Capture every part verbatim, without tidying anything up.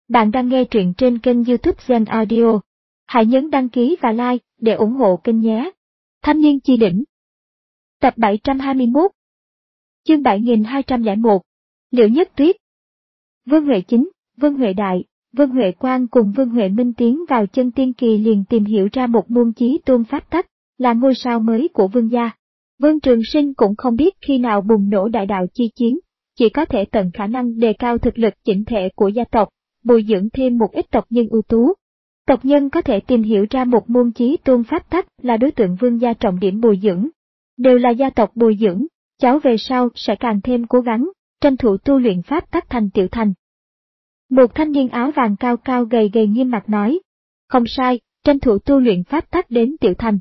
Bạn đang nghe truyện trên kênh YouTube Zen Audio. Hãy nhấn đăng ký và like để ủng hộ kênh nhé. Thanh niên chi đỉnh. Tập bảy trăm hai mươi mốt. Chương bảy nghìn hai trăm lẻ một. Liễu Nhất Tuyết. Vương Huệ Chính, Vương Huệ Đại, Vương Huệ Quang cùng Vương Huệ Minh tiến vào chân tiên kỳ liền tìm hiểu ra một môn chí tôn pháp tắc, là ngôi sao mới của Vương gia. Vương Trường Sinh cũng không biết khi nào bùng nổ đại đạo chi chiến, chỉ có thể tận khả năng đề cao thực lực chỉnh thể của gia tộc, bồi dưỡng thêm một ít tộc nhân ưu tú. Tộc nhân có thể tìm hiểu ra một môn chí tôn pháp tắc là đối tượng Vương gia trọng điểm bồi dưỡng. Đều là gia tộc bồi dưỡng, cháu về sau sẽ càng thêm cố gắng, tranh thủ tu luyện pháp tắc thành tiểu thành. Một thanh niên áo vàng cao cao gầy gầy nghiêm mặt nói. Không sai, tranh thủ tu luyện pháp tắc đến tiểu thành.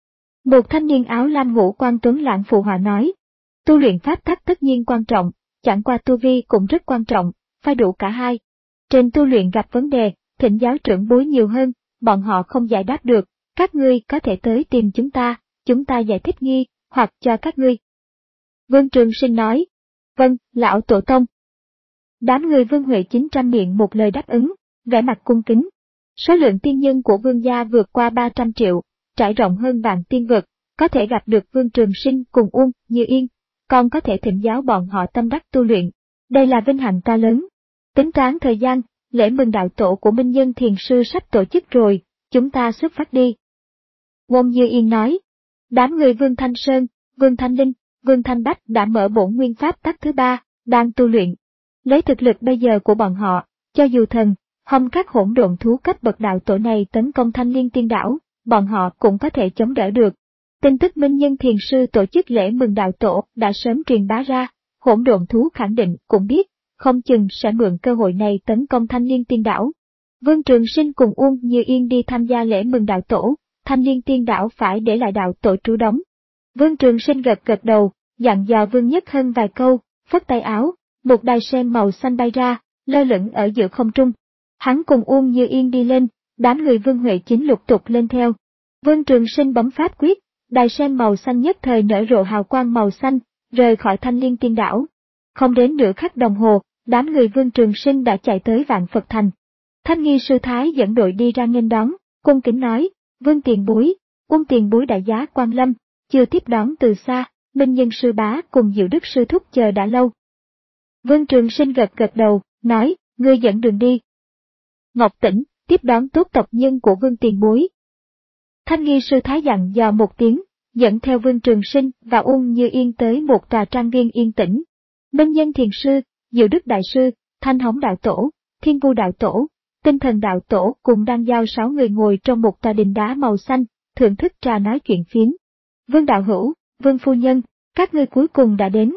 Một thanh niên áo lam ngũ quan tuấn lãng phụ họa nói. Tu luyện pháp tắc tất nhiên quan trọng, chẳng qua tu vi cũng rất quan trọng, phải đủ cả hai. Trên tu luyện gặp vấn đề, thỉnh giáo trưởng bối nhiều hơn, bọn họ không giải đáp được, các ngươi có thể tới tìm chúng ta, chúng ta giải thích nghi, hoặc cho các ngươi. Vương Trường Sinh nói. Vâng, lão tổ tông. Đám người Vương Huệ Chính trăm miệng một lời đáp ứng, vẻ mặt cung kính. Số lượng tiên nhân của Vương gia vượt qua ba trăm triệu, trải rộng hơn vạn tiên vực, có thể gặp được Vương Trường Sinh cùng Uông Như Yên, còn có thể thỉnh giáo bọn họ tâm đắc tu luyện. Đây là vinh hạnh to lớn. Tính toán thời gian, lễ mừng đạo tổ của Minh Nhân Thiền Sư sắp tổ chức rồi, chúng ta xuất phát đi. Uông Như Yên nói. Đám người Vương Thanh Sơn, Vương Thanh Linh, Vương Thanh Bách đã mở bổn nguyên pháp tắc thứ ba, đang tu luyện. Lấy thực lực bây giờ của bọn họ, cho dù thần, hồng các hỗn độn thú cấp bậc đạo tổ này tấn công Thanh Liên Tiên Đảo, bọn họ cũng có thể chống đỡ được. Tin tức Minh Nhân Thiền Sư tổ chức lễ mừng đạo tổ đã sớm truyền bá ra, hỗn độn thú khẳng định cũng biết, không chừng sẽ mượn cơ hội này tấn công Thanh Liên Tiên Đảo. Vương Trường Sinh cùng Uông Như Yên đi tham gia lễ mừng đạo tổ, Thanh Liên Tiên Đảo phải để lại đạo tổ trú đóng. Vương Trường Sinh gật gật đầu, dặn dò Vương Nhất Hân vài câu, phất tay áo, một đài sen màu xanh bay ra, lơ lửng ở giữa không trung. Hắn cùng Uông Như Yên đi lên, đám người Vương Huệ Chính lục tục lên theo. Vương Trường Sinh bấm pháp quyết, đài sen màu xanh nhất thời nở rộ hào quang màu xanh, rời khỏi Thanh Liên Tiên Đảo. Không đến nửa khắc đồng hồ, đám người Vương Trường Sinh đã chạy tới Vạn Phật Thành. Thanh Nghi Sư Thái dẫn đội đi ra nghênh đón, cung kính nói, Vương tiền bối, Uông tiền bối đại giá quan lâm, chưa tiếp đón từ xa, Minh Nhân Sư Bá cùng Diệu Đức Sư Thúc chờ đã lâu. Vương Trường Sinh gật gật đầu, nói, ngươi dẫn đường đi. Ngọc Tĩnh, tiếp đón tốt tộc nhân của Vương tiền bối. Thanh Nghi Sư Thái dặn dò một tiếng, dẫn theo Vương Trường Sinh và Uông Như Yên tới một tòa trang viên yên tĩnh. Minh Nhân Thiền Sư, Diệu Đức Đại Sư, Thanh Hống Đạo Tổ, Thiên Vu Đạo Tổ, Tinh Thần Đạo Tổ cùng đang giao sáu người ngồi trong một tòa đình đá màu xanh, thưởng thức trà nói chuyện phiếm. Vương Đạo Hữu, Vương Phu Nhân, các ngươi cuối cùng đã đến.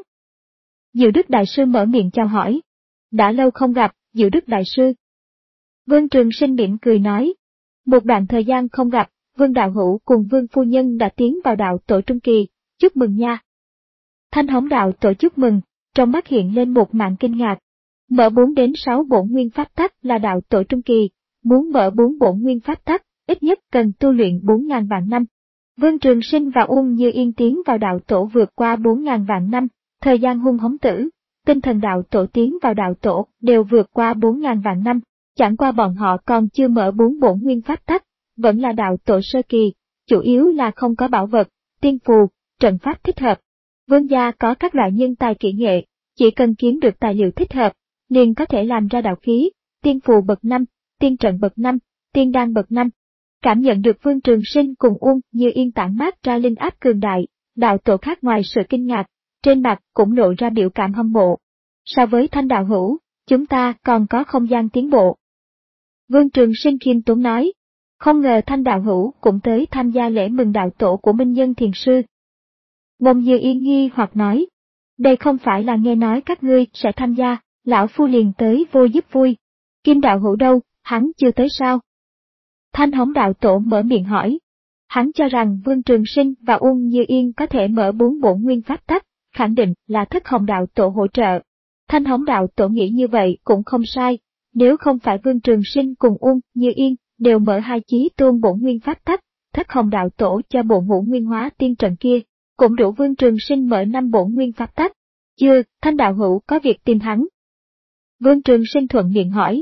Diệu Đức Đại Sư mở miệng chào hỏi. Đã lâu không gặp, Diệu Đức Đại Sư. Vương Trường Sinh mỉm cười nói. Một đoạn thời gian không gặp, Vương Đạo Hữu cùng Vương Phu Nhân đã tiến vào đạo tổ trung kỳ, chúc mừng nha. Thanh Hống Đạo Tổ chúc mừng, trong mắt hiện lên một màn kinh ngạc. Mở bốn đến sáu bổn nguyên pháp tắc là đạo tổ trung kỳ, muốn mở bốn bổn nguyên pháp tắc, ít nhất cần tu luyện bốn ngàn vạn năm. Vương Trường Sinh và Uông Như Yên tiến vào đạo tổ vượt qua bốn ngàn vạn năm, thời gian hung hống tử, Tinh Thần Đạo Tổ tiến vào đạo tổ đều vượt qua bốn ngàn vạn năm, chẳng qua bọn họ còn chưa mở bốn bổn nguyên pháp tắc, vẫn là đạo tổ sơ kỳ, chủ yếu là không có bảo vật, tiên phù, trận pháp thích hợp. Vương gia có các loại nhân tài kỹ nghệ, chỉ cần kiếm được tài liệu thích hợp, liền có thể làm ra đạo khí, tiên phù bậc năm, tiên trận bậc năm, tiên đan bậc năm. Cảm nhận được Vương Trường Sinh cùng Uông Như Yên tản mát ra linh áp cường đại, đạo tổ khác ngoài sự kinh ngạc, trên mặt cũng lộ ra biểu cảm hâm mộ. So với Thanh đạo hữu, chúng ta còn có không gian tiến bộ. Vương Trường Sinh khiêm tốn nói, không ngờ Thanh đạo hữu cũng tới tham gia lễ mừng đạo tổ của Minh Nhân Thiền Sư. Uông Như Yên nghi hoặc nói, đây không phải là nghe nói các ngươi sẽ tham gia, lão phu liền tới vô giúp vui. Kim đạo hữu đâu, hắn chưa tới sao? Thanh Hống Đạo Tổ mở miệng hỏi. Hắn cho rằng Vương Trường Sinh và Uông Như Yên có thể mở bốn bổn nguyên pháp tắc, khẳng định là Thất Hồng Đạo Tổ hỗ trợ. Thanh Hống Đạo Tổ nghĩ như vậy cũng không sai, nếu không phải Vương Trường Sinh cùng Uông Như Yên đều mở hai chí tôn bổn nguyên pháp tắc, Thất Hồng Đạo Tổ cho bộ ngũ nguyên hóa tiên trận kia, cũng đủ Vương Trường Sinh mở năm bổn nguyên pháp tắc. Chưa, Thanh đạo hữu có việc tìm hắn. Vương Trường Sinh thuận miệng hỏi.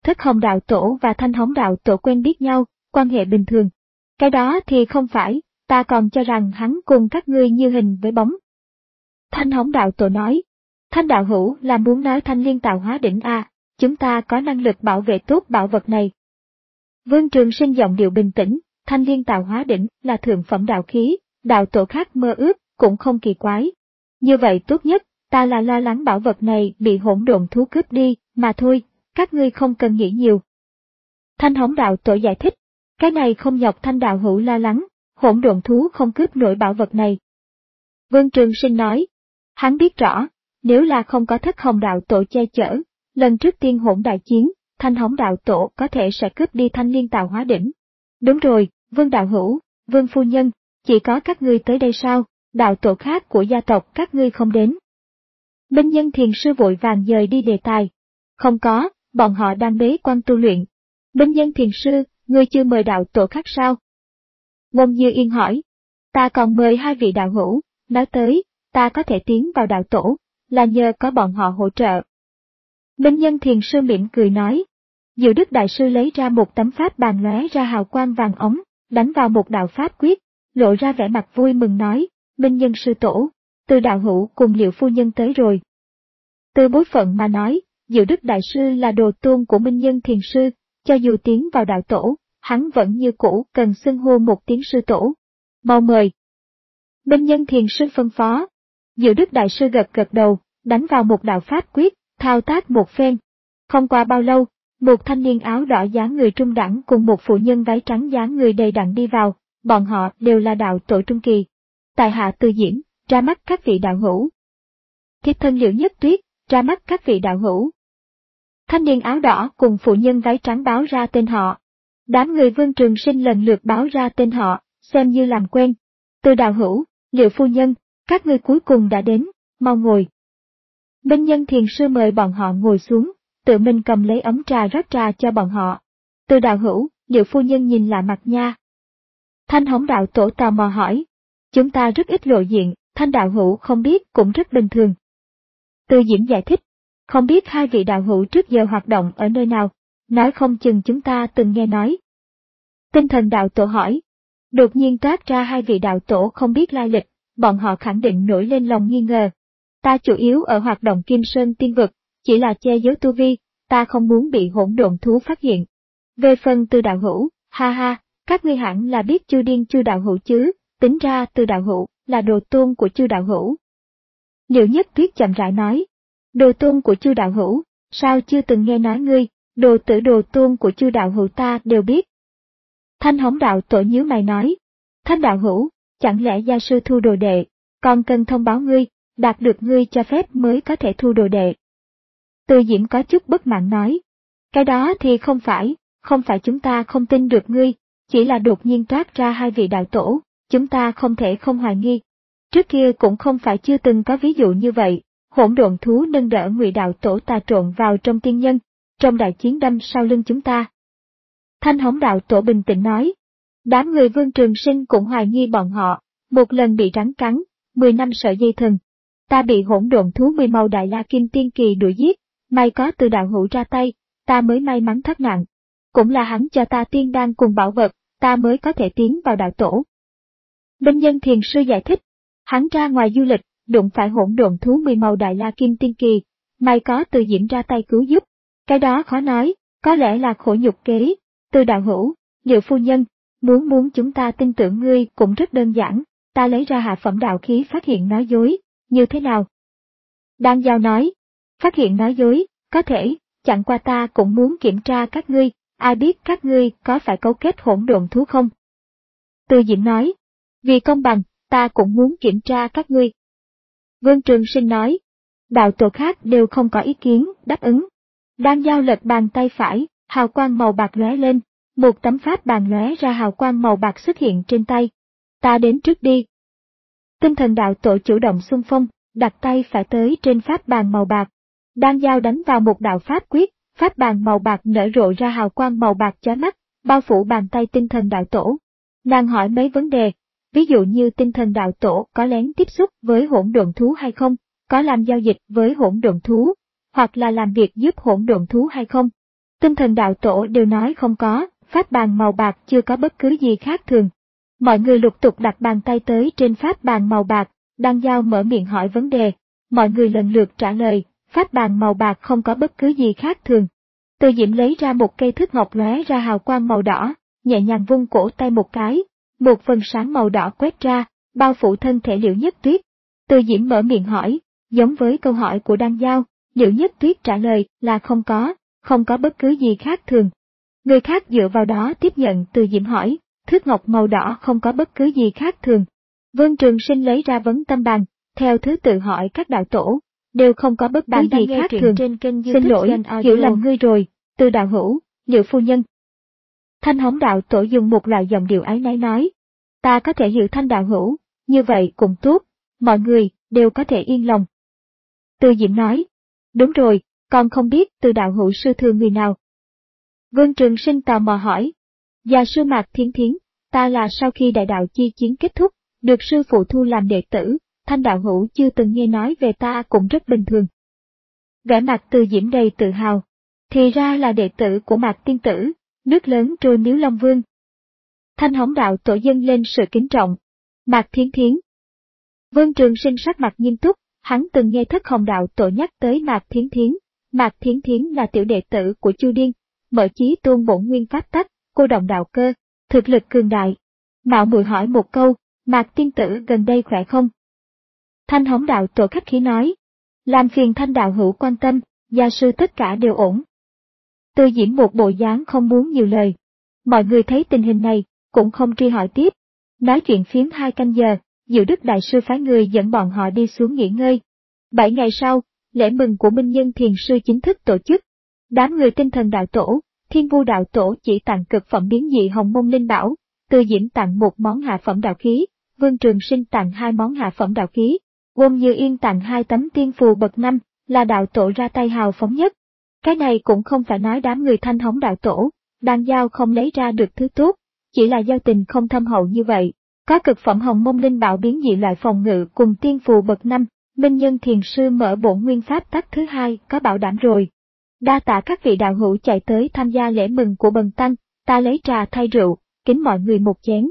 Thất Hồng đạo tổ và Thanh Hống đạo tổ quen biết nhau, quan hệ bình thường. Cái đó thì không phải, ta còn cho rằng hắn cùng các ngươi như hình với bóng. Thanh Hống đạo tổ nói, Thanh đạo hữu là muốn nói Thanh Liên tạo hóa đỉnh à, chúng ta có năng lực bảo vệ tốt bảo vật này. Vương Trường Sinh giọng điệu bình tĩnh, Thanh Liên tạo hóa đỉnh là thượng phẩm đạo khí, đạo tổ khác mơ ước, cũng không kỳ quái. Như vậy tốt nhất, ta là lo lắng bảo vật này bị hỗn độn thú cướp đi, mà thôi, các ngươi không cần nghĩ nhiều. Thanh Hống đạo tổ giải thích, cái này không nhọc Thanh đạo hữu lo lắng, hỗn độn thú không cướp nổi bảo vật này. Vương Trường Sinh nói, hắn biết rõ, nếu là không có Thất Hồng đạo tổ che chở, lần trước tiên hỗn đại chiến, Thanh Hống đạo tổ có thể sẽ cướp đi Thanh Liên tạo hóa đỉnh. Đúng rồi, Vương đạo hữu, Vương phu nhân, chỉ có các ngươi tới đây sao, đạo tổ khác của gia tộc các ngươi không đến. Minh Nhân Thiền sư vội vàng dời đi đề tài. Không có, bọn họ đang bế quan tu luyện. Minh Nhân Thiền sư, ngươi chưa mời đạo tổ khác sao? Ngôn Như Yên hỏi. Ta còn mời hai vị đạo hữu, nói tới, ta có thể tiến vào đạo tổ, là nhờ có bọn họ hỗ trợ. Minh Nhân Thiền sư mỉm cười nói. Diệu Đức Đại sư lấy ra một tấm pháp bàn lóe ra hào quang vàng ống, đánh vào một đạo pháp quyết, lộ ra vẻ mặt vui mừng nói, Minh Nhân sư tổ, Từ đạo hữu cùng Liệu phu nhân tới rồi. Từ bối phận mà nói, Diệu Đức Đại sư là đồ tôn của Minh Nhân Thiền sư, cho dù tiến vào đạo tổ, hắn vẫn như cũ cần xưng hô một tiếng sư tổ. Mau mời. Minh Nhân Thiền sư phân phó. Diệu Đức Đại sư gật gật đầu, đánh vào một đạo pháp quyết, thao tác một phen. Không qua bao lâu, một thanh niên áo đỏ dáng người trung đẳng cùng một phụ nhân váy trắng dáng người đầy đặn đi vào, bọn họ đều là đạo tổ trung kỳ. Tại hạ Từ Diễm, ra mắt các vị đạo hữu. Thiếp thân Liễu Nhất Tuyết, ra mắt các vị đạo hữu. Thanh niên áo đỏ cùng phụ nhân váy trắng báo ra tên họ. Đám người Vương Trường Sinh lần lượt báo ra tên họ, xem như làm quen. Từ đạo hữu, Liễu phu nhân, các ngươi cuối cùng đã đến, mau ngồi. Minh Nhân Thiền sư mời bọn họ ngồi xuống, tự mình cầm lấy ấm trà rót trà cho bọn họ. Từ đạo hữu, Liễu phu nhân nhìn lạ mặt nha. Thanh Hống đạo tổ tò mò hỏi. Chúng ta rất ít lộ diện, Thanh đạo hữu không biết cũng rất bình thường. Từ Diễm giải thích. Không biết hai vị đạo hữu trước giờ hoạt động ở nơi nào, nói không chừng chúng ta từng nghe nói. Tinh Thần đạo tổ hỏi. Đột nhiên toát ra hai vị đạo tổ không biết lai lịch, bọn họ khẳng định nổi lên lòng nghi ngờ. Ta chủ yếu ở hoạt động Kim Sơn Tiên Vực, chỉ là che giấu tu vi, ta không muốn bị hỗn độn thú phát hiện. Về phần Từ đạo hữu, ha ha, các ngươi hẳn là biết Chu Điên Chu đạo hữu chứ, tính ra Từ đạo hữu là đồ tôn của Chu đạo hữu. Liễu Nhất Tuyết chậm rãi nói. Đồ tôn của Chu đạo hữu, sao chưa từng nghe nói ngươi, đồ tử đồ tôn của Chu đạo hữu ta đều biết. Thanh Hống đạo tổ nhíu mày nói. Thanh đạo hữu, chẳng lẽ gia sư thu đồ đệ, còn cần thông báo ngươi, đạt được ngươi cho phép mới có thể thu đồ đệ. Từ Diễm có chút bất mãn nói. Cái đó thì không phải, không phải chúng ta không tin được ngươi, chỉ là đột nhiên toát ra hai vị đạo tổ, chúng ta không thể không hoài nghi. Trước kia cũng không phải chưa từng có ví dụ như vậy, hỗn độn thú nâng đỡ Ngụy đạo tổ ta trộn vào trong tiên nhân, trong đại chiến đâm sau lưng chúng ta. Thanh Hống đạo tổ bình tĩnh nói. Đám người Vương Trường Sinh cũng hoài nghi bọn họ, một lần bị rắn cắn, mười năm sợi dây thừng. Ta bị hỗn độn thú mười màu đại la kim tiên kỳ đuổi giết, may có Từ đạo hữu ra tay, ta mới may mắn thoát nạn. Cũng là hắn cho ta tiên đan cùng bảo vật, ta mới có thể tiến vào đạo tổ. Minh Nhân Thiền sư giải thích. Hắn ra ngoài du lịch, đụng phải hỗn độn thú mười màu đại la kim tiên kỳ, may có Từ Diễm ra tay cứu giúp. Cái đó khó nói, có lẽ là khổ nhục kế. Từ đạo hữu, Liễu phu nhân, muốn muốn chúng ta tin tưởng ngươi cũng rất đơn giản, ta lấy ra hạ phẩm đạo khí phát hiện nói dối, như thế nào? Đan Giao nói, phát hiện nói dối, có thể, chẳng qua ta cũng muốn kiểm tra các ngươi, ai biết các ngươi có phải cấu kết hỗn độn thú không? Từ Diễm nói, vì công bằng, ta cũng muốn kiểm tra các ngươi. Vương Trường Sinh nói, đạo tổ khác đều không có ý kiến, đáp ứng. Đan Giao lật bàn tay phải, hào quang màu bạc lóe lên, một tấm pháp bàn lóe ra hào quang màu bạc xuất hiện trên tay. Ta đến trước đi. Tinh Thần đạo tổ chủ động xung phong, đặt tay phải tới trên pháp bàn màu bạc. Đan Giao đánh vào một đạo pháp quyết, pháp bàn màu bạc nở rộ ra hào quang màu bạc chói mắt, bao phủ bàn tay Tinh Thần đạo tổ. Nàng hỏi mấy vấn đề, ví dụ như Tinh Thần đạo tổ có lén tiếp xúc với hỗn độn thú hay không, có làm giao dịch với hỗn độn thú, hoặc là làm việc giúp hỗn độn thú hay không. Tinh thần đạo tổ đều nói không có, pháp bàn màu bạc chưa có bất cứ gì khác thường. Mọi người lục tục đặt bàn tay tới trên pháp bàn màu bạc, Đan Dao mở miệng hỏi vấn đề, mọi người lần lượt trả lời, pháp bàn màu bạc không có bất cứ gì khác thường. Từ Diễm lấy ra một cây thước ngọc lóe ra hào quang màu đỏ, nhẹ nhàng vung cổ tay một cái, một vầng sáng màu đỏ quét ra, bao phủ thân thể Liễu Nhất Tuyết. Từ Diễm mở miệng hỏi, giống với câu hỏi của Đan Dao, Liễu Nhất Tuyết trả lời là không có, không có bất cứ gì khác thường. Người khác dựa vào đó tiếp nhận Từ Diễm hỏi, thước ngọc màu đỏ không có bất cứ gì khác thường. Vương Trường Sinh lấy ra vấn tâm bàn, theo thứ tự hỏi các đạo tổ, đều không có bất cứ gì khác thường. Trên kênh Xin lỗi, hiểu lầm ngươi rồi, Từ đạo hữu, Liễu phu nhân. Thanh Hống đạo tổ dùng một loại giọng điệu áy náy nói, ta có thể hiểu Thanh đạo hữu, như vậy cũng tốt, mọi người đều có thể yên lòng. Từ Diễm nói, đúng rồi, con không biết Từ đạo hữu sư thừa người nào. Vương Trường Sinh tò mò hỏi, Gia sư Mạc Thiến Thiến, ta là sau khi đại đạo chi chiến kết thúc, được sư phụ thu làm đệ tử, Thanh đạo hữu chưa từng nghe nói về ta cũng rất bình thường. Vẻ mặt Từ Diễm đầy tự hào, thì ra là đệ tử của Mạc tiên tử, nước lớn trôi Miếu Long Vương. Thanh Hống đạo tổ dâng lên sự kính trọng. Mạc Thiến Thiến. Vương Trường Sinh sắc mặt nghiêm túc, hắn từng nghe Thất Hồng đạo tổ nhắc tới Mạc Thiến Thiến. Mạc Thiến Thiến là tiểu đệ tử của Chu Điên, mở chí tôn bổn nguyên pháp tắc, cô động đạo cơ, thực lực cường đại. Mạo muội hỏi một câu, Mạc tiên tử gần đây khỏe không? Thanh Hống đạo tổ khách khí nói, làm phiền Thanh đạo hữu quan tâm, gia sư tất cả đều ổn. Từ Diễm một bộ dáng không muốn nhiều lời. Mọi người thấy tình hình này, cũng không truy hỏi tiếp. Nói chuyện phiếm hai canh giờ, Diệu Đức Đại Sư phái người dẫn bọn họ đi xuống nghỉ ngơi. Bảy ngày sau, lễ mừng của Minh Nhân Thiền Sư chính thức tổ chức. Đám người Tinh Thần đạo tổ, Thiên Vu đạo tổ chỉ tặng cực phẩm biến dị Hồng Môn Linh Bảo, Từ Diễm tặng một món hạ phẩm đạo khí, Vương Trường Sinh tặng hai món hạ phẩm đạo khí, Uông Như Yên tặng hai tấm tiên phù bậc năm, là đạo tổ ra tay hào phóng nhất. Cái này cũng không phải nói đám người Thanh Hống đạo tổ, Đan Dao không lấy ra được thứ tốt, chỉ là giao tình không thâm hậu như vậy. Có cực phẩm Hồng Môn Linh Bảo biến dị loại phòng ngự cùng tiên phù bậc năm, Minh Nhân Thiền Sư mở bổn nguyên pháp tắc thứ hai có bảo đảm rồi. Đa tạ các vị đạo hữu chạy tới tham gia lễ mừng của bần tăng, ta lấy trà thay rượu, kính mọi người một chén.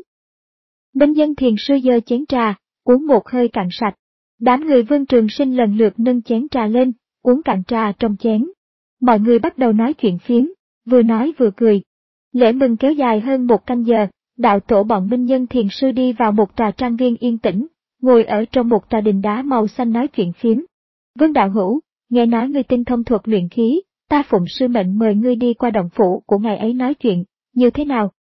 Minh Nhân Thiền Sư giơ chén trà, uống một hơi cạn sạch. Đám người Vương Trường Sinh lần lượt nâng chén trà lên, uống cạn trà trong chén. Mọi người bắt đầu nói chuyện phiếm, vừa nói vừa cười. Lễ mừng kéo dài hơn một canh giờ, đạo tổ bọn Minh Nhân Thiền Sư đi vào một tòa trang viên yên tĩnh, ngồi ở trong một tòa đình đá màu xanh nói chuyện phiếm. Vương đạo hữu, nghe nói ngươi tinh thông thuật luyện khí, ta phụng sư mệnh mời ngươi đi qua động phủ của ngài ấy nói chuyện, như thế nào?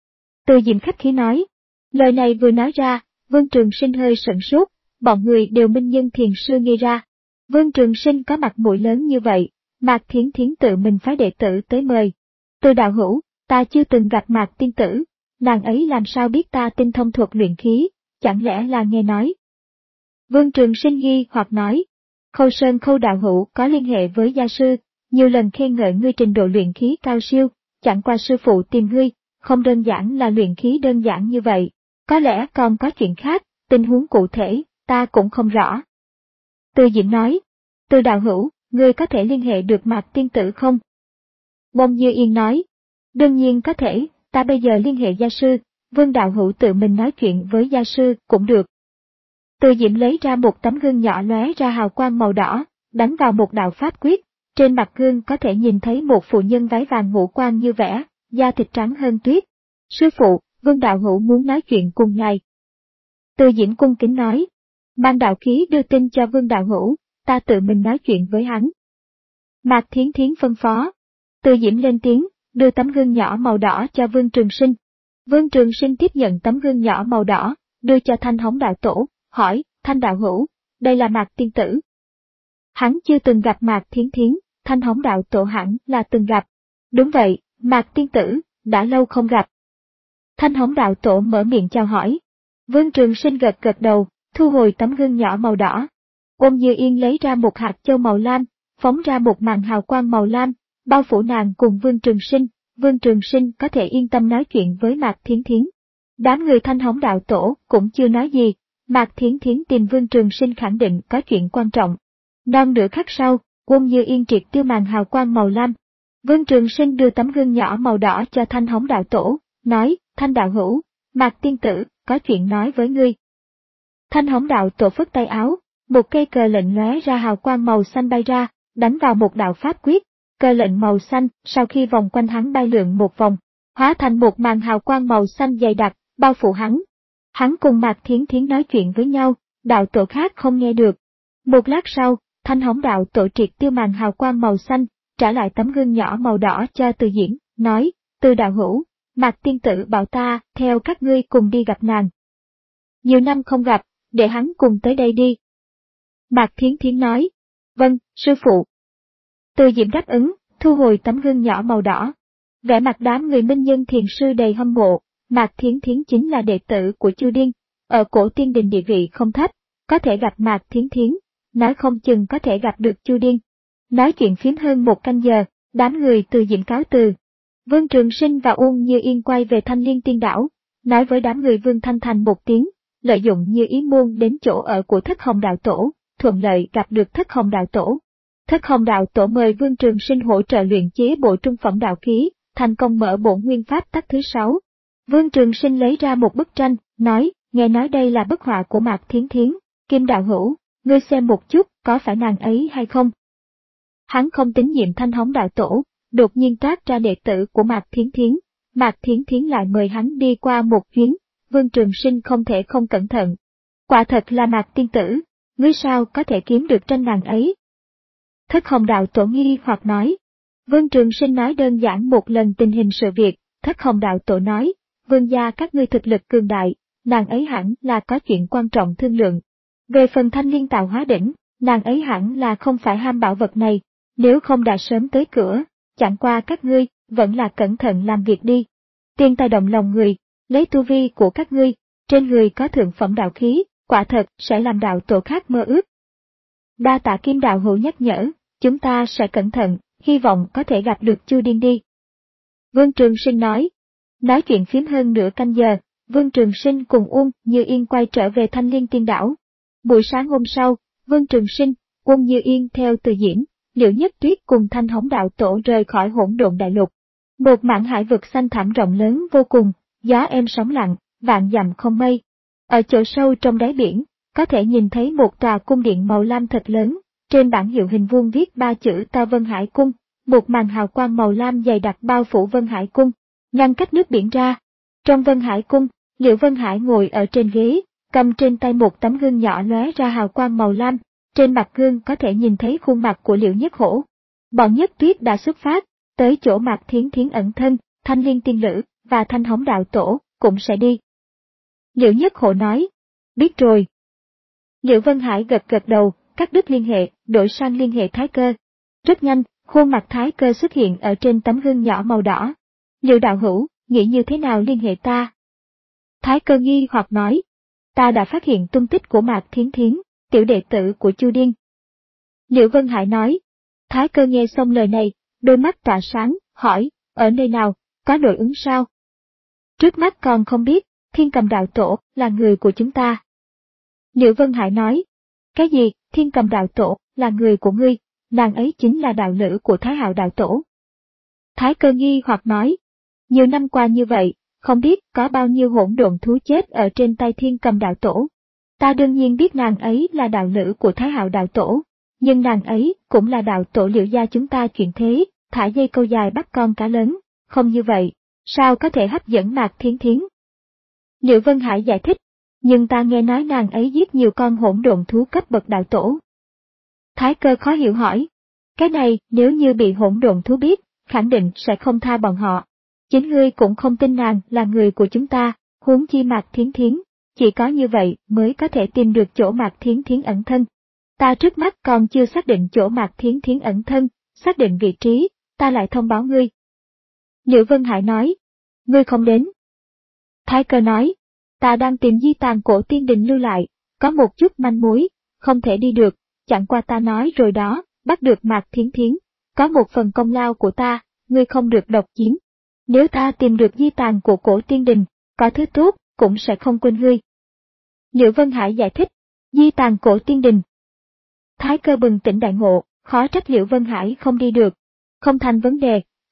Từ Diễm khách khí nói. Lời này vừa nói ra, Vương Trường Sinh hơi sửng sốt, bọn người đều Minh Nhân Thiền Sư nghi ra. Vương Trường Sinh có mặt mũi lớn như vậy, Mạc Thiến Thiến tự mình phái đệ tử tới mời. Từ đạo hữu, ta chưa từng gặp Mạc tiên tử, nàng ấy làm sao biết ta tinh thông thuật luyện khí, chẳng lẽ là nghe nói? Vương Trường Sinh nghi hoặc nói, Khâu Sơn Khâu đạo hữu có liên hệ với gia sư, nhiều lần khen ngợi ngươi trình độ luyện khí cao siêu, chẳng qua sư phụ tìm ngươi, không đơn giản là luyện khí đơn giản như vậy, có lẽ còn có chuyện khác, tình huống cụ thể, ta cũng không rõ. Từ Diễm nói, Từ đạo hữu, ngươi có thể liên hệ được Mạc tiên tử không? Bông Như Yên nói, đương nhiên có thể, ta bây giờ liên hệ gia sư, Vương đạo hữu tự mình nói chuyện với gia sư cũng được. Từ Diễm lấy ra một tấm gương nhỏ lóe ra hào quang màu đỏ, đánh vào một đạo pháp quyết, trên mặt gương có thể nhìn thấy một phụ nhân váy vàng ngũ quan như vẽ, da thịt trắng hơn tuyết. Sư phụ, Vương đạo hữu muốn nói chuyện cùng ngài. Từ Diễm cung kính nói, mang đạo khí đưa tin cho Vương đạo hữu, ta tự mình nói chuyện với hắn. Mạc Thiến Thiến phân phó. Từ Diễm lên tiếng, đưa tấm gương nhỏ màu đỏ cho Vương Trường Sinh. Vương Trường Sinh tiếp nhận tấm gương nhỏ màu đỏ, đưa cho Thanh Hống đạo tổ, hỏi, Thanh đạo hữu, đây là Mạc tiên tử. Hắn chưa từng gặp Mạc Thiến Thiến, Thanh Hống đạo tổ hẳn là từng gặp. Đúng vậy, Mạc tiên tử, đã lâu không gặp. Thanh Hống đạo tổ mở miệng chào hỏi. Vương Trường Sinh gật gật đầu, thu hồi tấm gương nhỏ màu đỏ. Ôn Như Yên lấy ra một hạt châu màu lam, phóng ra một màn hào quang màu lam, bao phủ nàng cùng Vương Trường Sinh. Vương Trường Sinh có thể yên tâm nói chuyện với Mạc Thiến Thiến. Đám người Thanh Hống đạo tổ cũng chưa nói gì, Mạc Thiến Thiến tìm Vương Trường Sinh khẳng định có chuyện quan trọng. Non nửa khắc sau, Ôn Như Yên triệt tiêu màn hào quang màu lam. Vương Trường Sinh đưa tấm gương nhỏ màu đỏ cho Thanh Hống đạo tổ, nói, Thanh đạo hữu, Mạc tiên tử, có chuyện nói với ngươi. Thanh Hống đạo tổ phất tay áo, một cây cờ lệnh lóe ra hào quang màu xanh bay ra, đánh vào một đạo pháp quyết, cờ lệnh màu xanh sau khi vòng quanh hắn bay lượn một vòng, hóa thành một màn hào quang màu xanh dày đặc, bao phủ hắn. Hắn cùng Mạc Thiến Thiến nói chuyện với nhau, đạo tổ khác không nghe được. Một lát sau, Thanh Hống đạo tổ triệt tiêu màn hào quang màu xanh, trả lại tấm gương nhỏ màu đỏ cho Từ Diễn, nói, Từ đạo hữu, Mạc tiên tử bảo ta, theo các ngươi cùng đi gặp nàng. Nhiều năm không gặp, để hắn cùng tới đây đi. Mạc Thiến Thiến nói, vâng, sư phụ. Từ Diệm đáp ứng, thu hồi tấm gương nhỏ màu đỏ. Vẻ mặt đám người minh nhân thiền sư đầy hâm mộ, Mạc Thiến Thiến chính là đệ tử của Chu Điên, ở cổ tiên đình địa vị không thấp, có thể gặp Mạc Thiến Thiến, nói không chừng có thể gặp được Chu Điên. Nói chuyện phím hơn một canh giờ, đám người Từ Diệm cáo từ. Vương Trường Sinh và Uông Như Yên quay về Thanh Liên Tiên Đảo, nói với đám người Vương Thanh Thành một tiếng, lợi dụng Như Ý Môn đến chỗ ở của Thất Hồng đạo tổ, thuận lợi gặp được Thất Hồng đạo tổ. Thất Hồng đạo tổ mời Vương Trường Sinh hỗ trợ luyện chế bộ trung phẩm đạo khí, thành công mở bổn nguyên pháp tắc thứ sáu. Vương Trường Sinh lấy ra một bức tranh, nói, nghe nói đây là bức họa của Mạc Thiến Thiến, Kim đạo hữu, ngươi xem một chút, có phải nàng ấy hay không? Hắn không tín nhiệm Thanh Hống đạo tổ, đột nhiên toát ra đệ tử của Mạc Thiến Thiến, Mạc Thiến Thiến lại mời hắn đi qua một chuyến, Vương Trường Sinh không thể không cẩn thận. Quả thật là Mạc tiên tử, ngươi sao có thể kiếm được tranh nàng ấy? Thất Hồng đạo tổ nghi hoặc nói. Vương Trường Sinh nói đơn giản một lần tình hình sự việc, Thất Hồng đạo tổ nói, vương gia các ngươi thực lực cường đại, nàng ấy hẳn là có chuyện quan trọng thương lượng. Về phần Thanh Liên tạo hóa đỉnh, nàng ấy hẳn là không phải ham bảo vật này, nếu không đã sớm tới cửa, chẳng qua các ngươi, vẫn là cẩn thận làm việc đi. Tiền tài động lòng người, lấy tu vi của các ngươi, trên người có thượng phẩm đạo khí, quả thật sẽ làm đạo tổ khác mơ ước. Đa tạ Kim đạo hữu nhắc nhở, chúng ta sẽ cẩn thận, hy vọng có thể gặp được Chu Điên đi. Vương Trường Sinh nói. Nói chuyện phím hơn nửa canh giờ, Vương Trường Sinh cùng Uông Như Yên quay trở về Thanh Liên Tiên Đảo. Buổi sáng hôm sau, Vương Trường Sinh, Uông Như Yên theo Từ Diễn, Liễu Nhất Tuyết cùng Thanh Hống đạo tổ rời khỏi Hỗn Độn Đại Lục. Một mảng hải vực xanh thẳm rộng lớn vô cùng, gió êm sóng lặng, vạn dặm không mây. Ở chỗ sâu trong đáy biển, có thể nhìn thấy một tòa cung điện màu lam thật lớn, trên bảng hiệu hình vuông viết ba chữ Ta Vân Hải Cung, một màn hào quang màu lam dày đặc bao phủ Vân Hải Cung, ngăn cách nước biển ra. Trong Vân Hải Cung, Liễu Vân Hải ngồi ở trên ghế, cầm trên tay một tấm gương nhỏ lóe ra hào quang màu lam, trên mặt gương có thể nhìn thấy khuôn mặt của Liễu Nhất Hổ. Bọn Nhất Tuyết đã xuất phát, tới chỗ Mạc Thiến Thiến ẩn thân, Thanh Liên tiên lữ và Thanh Hống đạo tổ cũng sẽ đi. Liễu Nhất Hổ nói, biết rồi. Liễu Vân Hải gật gật đầu, cắt đứt liên hệ, đổi sang liên hệ Thái Cơ. Rất nhanh, khuôn mặt Thái Cơ xuất hiện ở trên tấm gương nhỏ màu đỏ. Liễu đạo hữu, nghĩ như thế nào liên hệ ta? Thái Cơ nghi hoặc nói, ta đã phát hiện tung tích của Mạc Thiến Thiến, tiểu đệ tử của Chu Điên. Liễu Vân Hải nói. Thái Cơ nghe xong lời này, đôi mắt tỏa sáng, hỏi, ở nơi nào, có nội ứng sao? Trước mắt còn không biết, Thiên Cầm đạo tổ là người của chúng ta. Liễu Vân Hải nói, cái gì, Thiên Cầm đạo tổ là người của ngươi, nàng ấy chính là đạo lữ của Thái Hạo đạo tổ. Thái Cơ nghi hoặc nói, nhiều năm qua như vậy, không biết có bao nhiêu hỗn độn thú chết ở trên tay Thiên Cầm đạo tổ. Ta đương nhiên biết nàng ấy là đạo lữ của Thái Hạo đạo tổ, nhưng nàng ấy cũng là đạo tổ Liễu gia chúng ta chuyển thế, thả dây câu dài bắt con cá lớn, không như vậy, sao có thể hấp dẫn Mạc Thiến Thiến? Liễu Vân Hải giải thích, nhưng ta nghe nói nàng ấy giết nhiều con hỗn độn thú cấp bậc đạo tổ. Thái Cơ khó hiểu hỏi, cái này nếu như bị hỗn độn thú biết, khẳng định sẽ không tha bọn họ. Chính ngươi cũng không tin nàng là người của chúng ta, huống chi Mạc Thiến Thiến, chỉ có như vậy mới có thể tìm được chỗ Mạc Thiến Thiến ẩn thân. Ta trước mắt còn chưa xác định chỗ Mạc Thiến Thiến ẩn thân, xác định vị trí, ta lại thông báo ngươi. Liễu Vân Hải nói, ngươi không đến. Thái Cơ nói, ta đang tìm di tàn cổ tiên đình lưu lại, có một chút manh mối, không thể đi được, chẳng qua ta nói rồi đó, bắt được Mạc Thiến Thiến, có một phần công lao của ta, ngươi không được độc chiếm. Nếu ta tìm được di tàn của cổ tiên đình, có thứ tốt, cũng sẽ không quên ngươi. Liễu Vân Hải giải thích, di tàn cổ tiên đình. Thái Cơ bừng tỉnh đại ngộ, khó trách Liễu Vân Hải không đi được. Không thành vấn đề,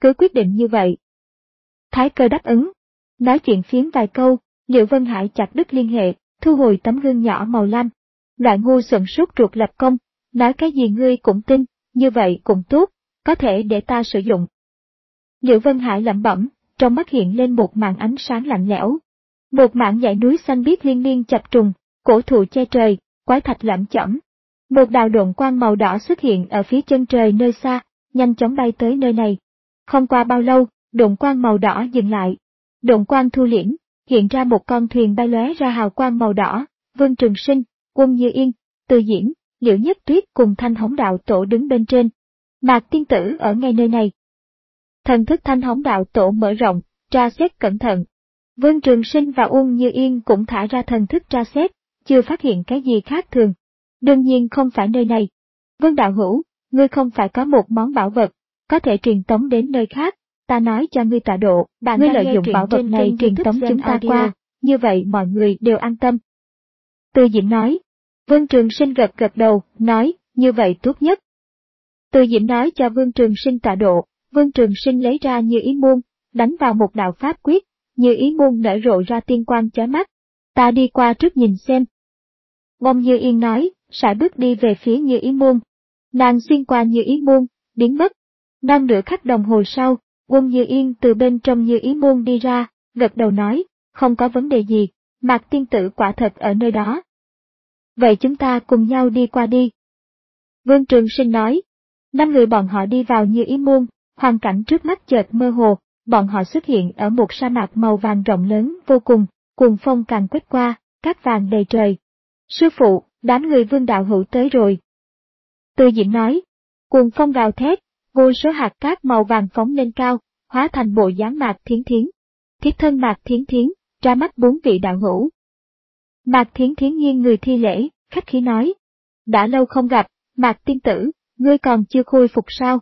cứ quyết định như vậy. Thái Cơ đáp ứng. Nói chuyện phiếm vài câu, Liệu Vân Hải chặt đứt liên hệ, thu hồi tấm gương nhỏ màu lam. Loại ngu xuẩn sốt ruột lập công, nói cái gì ngươi cũng tin, như vậy cũng tốt, có thể để ta sử dụng. Liệu Vân Hải lẩm bẩm, trong mắt hiện lên một màn ánh sáng lạnh lẽo. Một mảng dãy núi xanh biếc liên miên chập trùng, cổ thụ che trời, quái thạch lởm chởm. Một đạo độn quang màu đỏ xuất hiện ở phía chân trời nơi xa, nhanh chóng bay tới nơi này. Không qua bao lâu, độn quang màu đỏ dừng lại. Độn quang thu liễm, hiện ra một con thuyền bay lóe ra hào quang màu đỏ. Vương Trường Sinh, Uông Như Yên, Từ Diễn, Liễu Nhất Tuyết cùng Thanh Hống Đạo Tổ đứng bên trên. Mạc Tiên Tử ở ngay nơi này. Thần thức Thanh Hống Đạo Tổ mở rộng, tra xét cẩn thận. Vương Trường Sinh và Uông Như Yên cũng thả ra thần thức tra xét, chưa phát hiện cái gì khác thường. Đương nhiên không phải nơi này. Vương Đạo Hữu, ngươi không phải có một món bảo vật, có thể truyền tống đến nơi khác, ta nói cho ngươi tọa độ, bạn ngươi lợi dụng bảo vật này truyền tống chúng ta qua, như vậy mọi người đều an tâm. Từ Diễm nói. Vương Trường Sinh gật gật đầu, nói, như vậy tốt nhất. Từ Diễm nói cho Vương Trường Sinh tọa độ, Vương Trường Sinh lấy ra Như Ý Môn, đánh vào một đạo pháp quyết, Như Ý Môn nở rộ ra tiên quang chói mắt. Ta đi qua trước nhìn xem. Ngông Như Yên nói, sải bước đi về phía Như Ý Môn. Nàng xuyên qua Như Ý Môn, biến mất. Non nửa khắc đồng hồ sau, Ngông Như Yên từ bên trong Như Ý Môn đi ra, gật đầu nói, không có vấn đề gì, Mạc Tiên Tử quả thật ở nơi đó. Vậy chúng ta cùng nhau đi qua đi. Vương Trường Sinh nói. Năm người bọn họ đi vào Như Ý Môn, hoàn cảnh trước mắt chợt mơ hồ, bọn họ xuất hiện ở một sa mạc màu vàng rộng lớn vô cùng, cuồng phong càng quét qua, cát vàng đầy trời. Sư phụ, đám người Vương Đạo Hữu tới rồi. Từ Diễm nói. Cuồng phong gào thét, vô số hạt cát màu vàng phóng lên cao, hóa thành bộ dáng Mạc Thiến Thiến. Thiếp thân Mạc Thiến Thiến, ra mắt bốn vị đạo hữu. Mạc Thiến Thiến nghiêng người thi lễ, khách khí nói. Đã lâu không gặp, Mạc Tiên Tử, ngươi còn chưa khôi phục sao?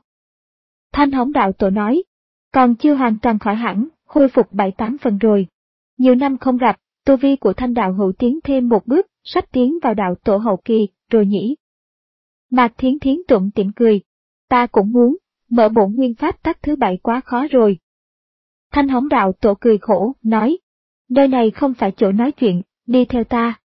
Thanh Hống Đạo Tổ nói. Còn chưa hoàn toàn khỏi hẳn, khôi phục bảy tám phần rồi. Nhiều năm không gặp, tu vi của Thanh Đạo Hữu tiến thêm một bước, sắp tiến vào đạo tổ hậu kỳ, rồi nhỉ? Mạc Thiến Thiến tủm tỉm cười. Ta cũng muốn, mở bổn nguyên pháp tắc thứ bảy quá khó rồi. Thanh Hống Đạo Tổ cười khổ, nói. Nơi này không phải chỗ nói chuyện, đi theo ta.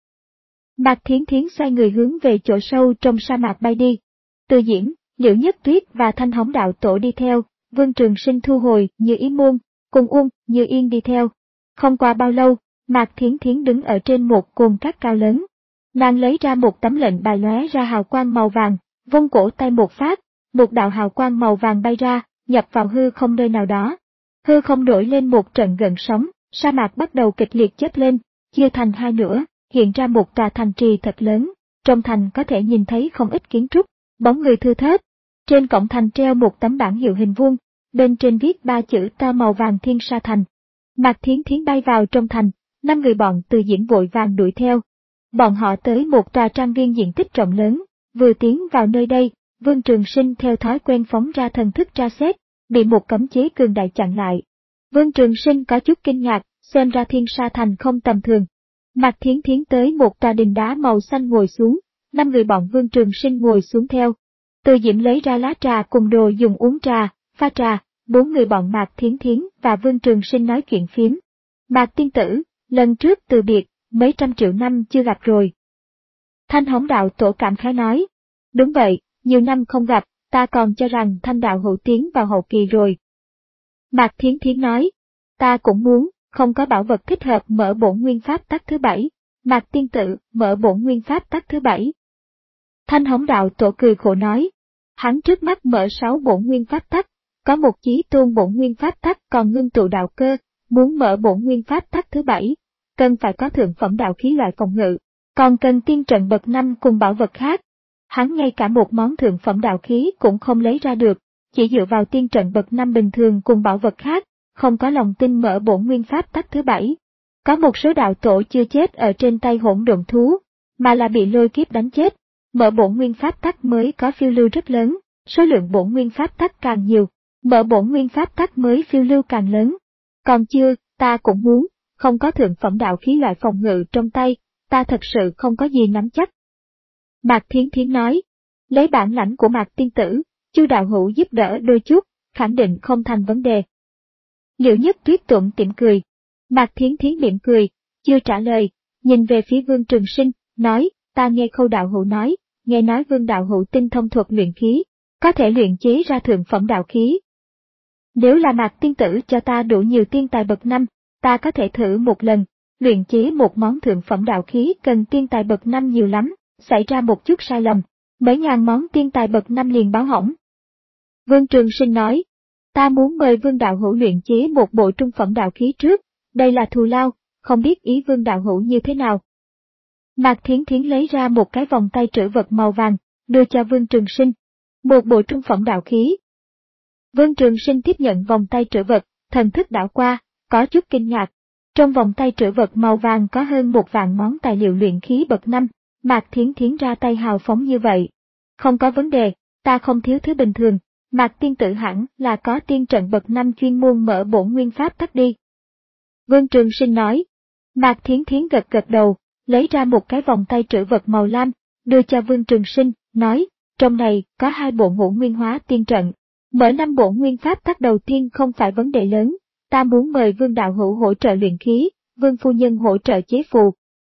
Mạc Thiến Thiến xoay người hướng về chỗ sâu trong sa mạc bay đi. Từ Diễn, Liễu Nhất Tuyết và Thanh Hống Đạo Tổ đi theo, Vương Trường Sinh thu hồi Như Ý Môn, cùng Uông Như Yên đi theo. Không qua bao lâu, Mạc Thiến Thiến đứng ở trên một cồn cát cao lớn. Nàng lấy ra một tấm lệnh bài lóe ra hào quang màu vàng, vung cổ tay một phát, một đạo hào quang màu vàng bay ra, nhập vào hư không nơi nào đó. Hư không nổi lên một trận gợn sóng, sa mạc bắt đầu kịch liệt chớp lên, chia thành hai nửa, hiện ra một tòa thành trì thật lớn. Trong thành có thể nhìn thấy không ít kiến trúc, bóng người thưa thớt. Trên cổng thành treo một tấm bảng hiệu hình vuông, bên trên viết ba chữ to màu vàng Thiên Sa Thành. Mạc Thiến Thiến bay vào trong thành, năm người bọn Từ Diễn vội vàng đuổi theo. Bọn họ tới một tòa trang viên diện tích rộng lớn, vừa tiến vào nơi đây, Vương Trường Sinh theo thói quen phóng ra thần thức tra xét, bị một cấm chế cường đại chặn lại. Vương Trường Sinh có chút kinh ngạc, xem ra Thiên Sa Thành không tầm thường. Mạc Thiến Thiến tới một tòa đình đá màu xanh ngồi xuống, năm người bọn Vương Trường Sinh ngồi xuống theo. Từ Diễm lấy ra lá trà cùng đồ dùng uống trà, pha trà, bốn người bọn Mạc Thiến Thiến và Vương Trường Sinh nói chuyện phiếm. Mạc Tiên Tử, lần trước từ biệt, mấy trăm triệu năm chưa gặp rồi. Thanh Hống Đạo Tổ cảm khái nói. Đúng vậy, nhiều năm không gặp, ta còn cho rằng Thanh Đạo Hữu tiến vào hậu kỳ rồi. Mạc Thiến Thiến nói. Ta cũng muốn, không có bảo vật thích hợp mở bổn nguyên pháp tắc thứ bảy. Mạc Tiên Tử, mở bổn nguyên pháp tắc thứ bảy. Thanh Hống Đạo Tổ cười khổ nói. Hắn trước mắt mở sáu bổn nguyên pháp tắc, có một chí tôn bổn nguyên pháp tắc còn ngưng tụ đạo cơ, muốn mở bổn nguyên pháp tắc thứ bảy, cần phải có thượng phẩm đạo khí loại phòng ngự, còn cần tiên trận bậc năm cùng bảo vật khác. Hắn ngay cả một món thượng phẩm đạo khí cũng không lấy ra được, chỉ dựa vào tiên trận bậc năm bình thường cùng bảo vật khác, không có lòng tin mở bổn nguyên pháp tắc thứ bảy. Có một số đạo tổ chưa chết ở trên tay hỗn độn thú, mà là bị lôi kiếp đánh chết. Mở bổn nguyên pháp tắc mới có phiêu lưu rất lớn, số lượng bổn nguyên pháp tắc càng nhiều, mở bổn nguyên pháp tắc mới phiêu lưu càng lớn. Còn chưa, ta cũng muốn, không có thượng phẩm đạo khí loại phòng ngự trong tay, ta thật sự không có gì nắm chắc. Mạc Thiến Thiến nói, lấy bản lãnh của Mạc Tiên Tử, Chu đạo hữu giúp đỡ đôi chút, khẳng định không thành vấn đề. Liễu Nhất Tuyết tủm tỉm cười. Mạc Thiến Thiến mỉm cười, chưa trả lời, nhìn về phía Vương Trường Sinh, nói, ta nghe Khâu đạo hữu nói, nghe nói Vương đạo hữu tinh thông thuật luyện khí, có thể luyện chế ra thượng phẩm đạo khí. Nếu là Mạc tiên tử cho ta đủ nhiều tiên tài bậc năm, ta có thể thử một lần, luyện chế một món thượng phẩm đạo khí cần tiên tài bậc năm nhiều lắm, xảy ra một chút sai lầm, mấy ngàn món tiên tài bậc năm liền báo hỏng. Vương Trường Sinh nói, ta muốn mời Vương đạo hữu luyện chế một bộ trung phẩm đạo khí trước, đây là thù lao, không biết ý Vương đạo hữu như thế nào. Mạc Thiến Thiến lấy ra một cái vòng tay trữ vật màu vàng, đưa cho Vương Trường Sinh. Một bộ trung phẩm đạo khí. Vương Trường Sinh tiếp nhận vòng tay trữ vật, thần thức đảo qua, có chút kinh ngạc. Trong vòng tay trữ vật màu vàng có hơn một vạn món tài liệu luyện khí bậc năm, Mạc Thiến Thiến ra tay hào phóng như vậy. Không có vấn đề, ta không thiếu thứ bình thường, Mạc tiên tử hẳn là có tiên trận bậc năm chuyên môn mở bổn nguyên pháp tắt đi. Vương Trường Sinh nói. Mạc Thiến Thiến gật gật đầu, lấy ra một cái vòng tay trữ vật màu lam, đưa cho Vương Trường Sinh, nói, trong này có hai bộ ngũ nguyên hóa tiên trận. Mở năm bổn nguyên pháp tắc đầu tiên không phải vấn đề lớn, ta muốn mời Vương đạo hữu hỗ trợ luyện khí, Vương phu nhân hỗ trợ chế phù.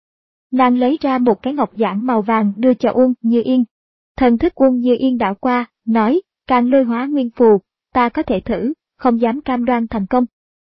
Nàng lấy ra một cái ngọc giản màu vàng đưa cho Uông Như Yên. Thần thức Uông Như Yên đảo qua, nói, Càng lôi hóa nguyên phù, ta có thể thử, không dám cam đoan thành công.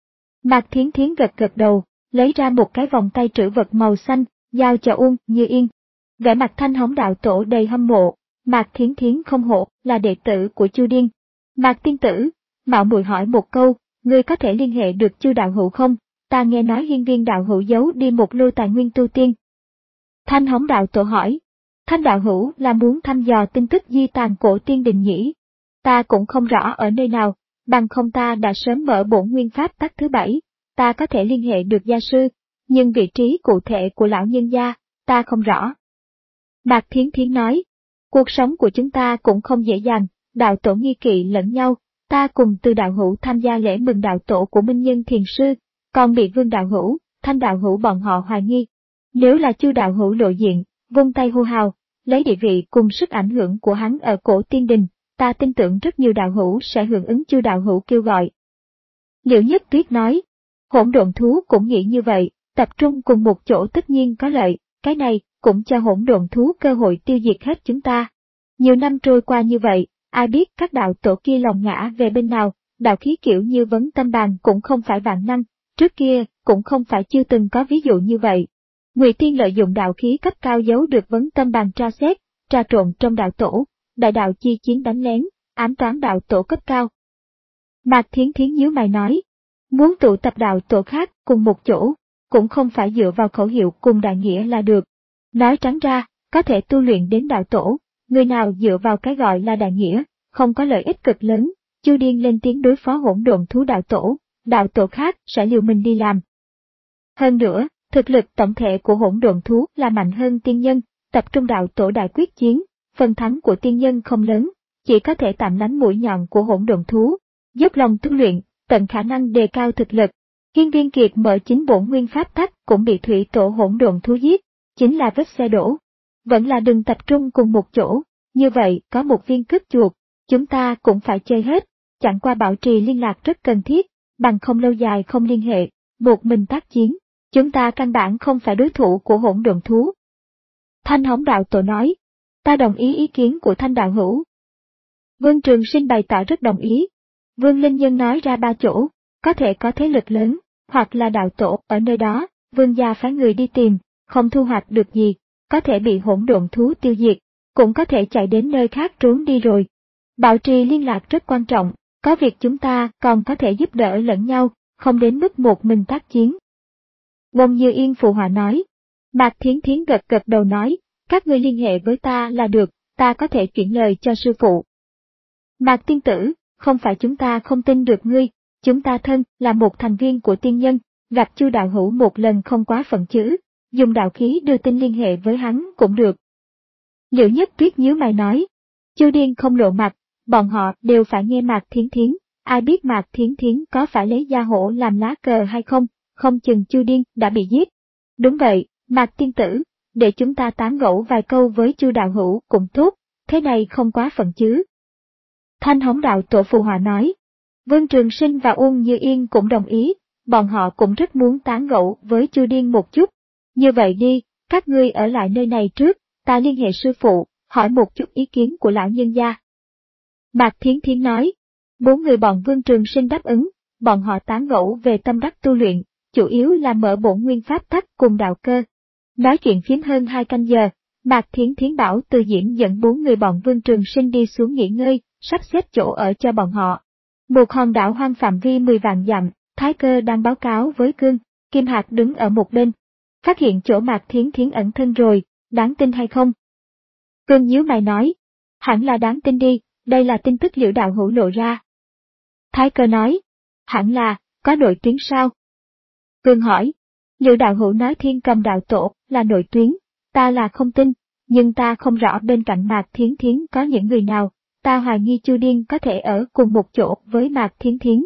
Mạc Thiến Thiến gật gật đầu, lấy ra một cái vòng tay trữ vật màu xanh, giao cho Uông Như Yên. Vẻ mặt Thanh Hống đạo tổ đầy hâm mộ, Mạc Thiến Thiến không hổ là đệ tử của Chu Điên. Mạc tiên tử, mạo muội hỏi một câu, ngươi có thể liên hệ được Chu đạo hữu không? Ta nghe nói Hiên Viên đạo hữu giấu đi một lô tài nguyên tu tiên. Thanh Hống đạo tổ hỏi, Thanh đạo hữu là muốn thăm dò tin tức di tàn cổ tiên đình nhỉ? Ta cũng không rõ ở nơi nào, bằng không ta đã sớm mở bổn nguyên pháp tắc thứ bảy, ta có thể liên hệ được gia sư, nhưng vị trí cụ thể của lão nhân gia, ta không rõ. Mạc Thiến Thiến nói, cuộc sống của chúng ta cũng không dễ dàng, đạo tổ nghi kỵ lẫn nhau, ta cùng Từ đạo hữu tham gia lễ mừng đạo tổ của Minh Nhân Thiền Sư, còn bị Vương đạo hữu, Thanh đạo hữu bọn họ hoài nghi. Nếu là Chu đạo hữu lộ diện, vung tay hô hào, lấy địa vị cùng sức ảnh hưởng của hắn ở cổ tiên đình, ta tin tưởng rất nhiều đạo hữu sẽ hưởng ứng Chu đạo hữu kêu gọi. Liễu Nhất Tuyết nói, hỗn độn thú cũng nghĩ như vậy, tập trung cùng một chỗ tất nhiên có lợi, cái này cũng cho hỗn độn thú cơ hội tiêu diệt hết chúng ta. Nhiều năm trôi qua như vậy, ai biết các đạo tổ kia lòng ngã về bên nào, đạo khí kiểu như vấn tâm bàn cũng không phải vạn năng, trước kia cũng không phải chưa từng có ví dụ như vậy. Ngụy Tiên lợi dụng đạo khí cấp cao giấu được vấn tâm bàn tra xét, tra trộn trong đạo tổ, đại đạo chi chiến đánh lén, ám toán đạo tổ cấp cao. Mạc Thiến Thiến nhíu mày nói, muốn tụ tập đạo tổ khác cùng một chỗ, cũng không phải dựa vào khẩu hiệu cùng đại nghĩa là được. Nói trắng ra, có thể tu luyện đến đạo tổ, người nào dựa vào cái gọi là đại nghĩa, không có lợi ích cực lớn. Chu Điên lên tiếng đối phó hỗn độn thú đạo tổ, đạo tổ khác sẽ liều mình đi làm. Hơn nữa, thực lực tổng thể của hỗn độn thú là mạnh hơn tiên nhân, tập trung đạo tổ đại quyết chiến, phần thắng của tiên nhân không lớn, chỉ có thể tạm đánh mũi nhọn của hỗn độn thú, dốc lòng tu luyện, tận khả năng đề cao thực lực. Hiên Viên Kiệt mở chính bổn nguyên pháp tắc cũng bị thủy tổ hỗn độn thú giết, chính là vết xe đổ. Vẫn là đừng tập trung cùng một chỗ, như vậy có một viên cướp chuột, chúng ta cũng phải chơi hết, chẳng qua bảo trì liên lạc rất cần thiết, bằng không lâu dài không liên hệ, một mình tác chiến, chúng ta căn bản không phải đối thủ của hỗn độn thú. Thanh Hống đạo tổ nói, ta đồng ý ý kiến của Thanh đạo hữu. Vương Trường Sinh bày tỏ rất đồng ý. Vương Linh Nhân nói ra ba chỗ, có thể có thế lực lớn, hoặc là đạo tổ ở nơi đó, Vương gia phái người đi tìm, không thu hoạch được gì, có thể bị hỗn độn thú tiêu diệt, cũng có thể chạy đến nơi khác trốn đi rồi. Bảo trì liên lạc rất quan trọng, có việc chúng ta còn có thể giúp đỡ lẫn nhau, không đến mức một mình tác chiến. Uông Như Yên phụ họa nói. Mạc Thiến Thiến gật gật đầu nói, các ngươi liên hệ với ta là được, ta có thể chuyển lời cho sư phụ. Mạc tiên tử, không phải chúng ta không tin được ngươi, chúng ta thân là một thành viên của tiên nhân, gặp Chu đạo hữu một lần không quá phận chứ, dùng đạo khí đưa tin liên hệ với hắn cũng được. Liễu Nhất Tuyết nhíu mày nói, Chu Điên không lộ mặt, bọn họ đều phải nghe Mạc Thiến Thiến, ai biết Mạc Thiến Thiến có phải lấy gia hổ làm lá cờ hay không, không chừng Chu Điên đã bị giết. Đúng vậy, Mạc tiên tử, để chúng ta tán gẫu vài câu với Chu đạo hữu cũng tốt, thế này không quá phận chứ. Thanh Hống đạo tổ phù hòa nói, Vương Trường Sinh và Uông Như Yên cũng đồng ý, bọn họ cũng rất muốn tán gẫu với Chu Điên một chút. Như vậy đi, các ngươi ở lại nơi này trước, ta liên hệ sư phụ, hỏi một chút ý kiến của lão nhân gia. Mạc Thiến Thiến nói, bốn người bọn Vương Trường Sinh đáp ứng, bọn họ tán gẫu về tâm đắc tu luyện, chủ yếu là mở bổn nguyên pháp tắc cùng đạo cơ. Nói chuyện phím hơn hai canh giờ, Mạc Thiến Thiến bảo Từ Diễm dẫn bốn người bọn Vương Trường Sinh đi xuống nghỉ ngơi, sắp xếp chỗ ở cho bọn họ. Một hòn đảo hoang phạm vi mười vạn dặm, Thái Cơ đang báo cáo với Cương, Kim Hạc đứng ở một bên. Phát hiện chỗ Mạc Thiến Thiến ẩn thân rồi, đáng tin hay không? Cương nhíu mày nói, hẳn là đáng tin đi, đây là tin tức Liễu đạo hữu lộ ra. Thái Cơ nói, hẳn là, có nội tuyến sao? Cương hỏi, Liễu đạo hữu nói Thiên Cầm đạo tổ là nội tuyến, ta là không tin, nhưng ta không rõ bên cạnh Mạc Thiến Thiến có những người nào, ta hoài nghi Chu Điên có thể ở cùng một chỗ với Mạc Thiến Thiến.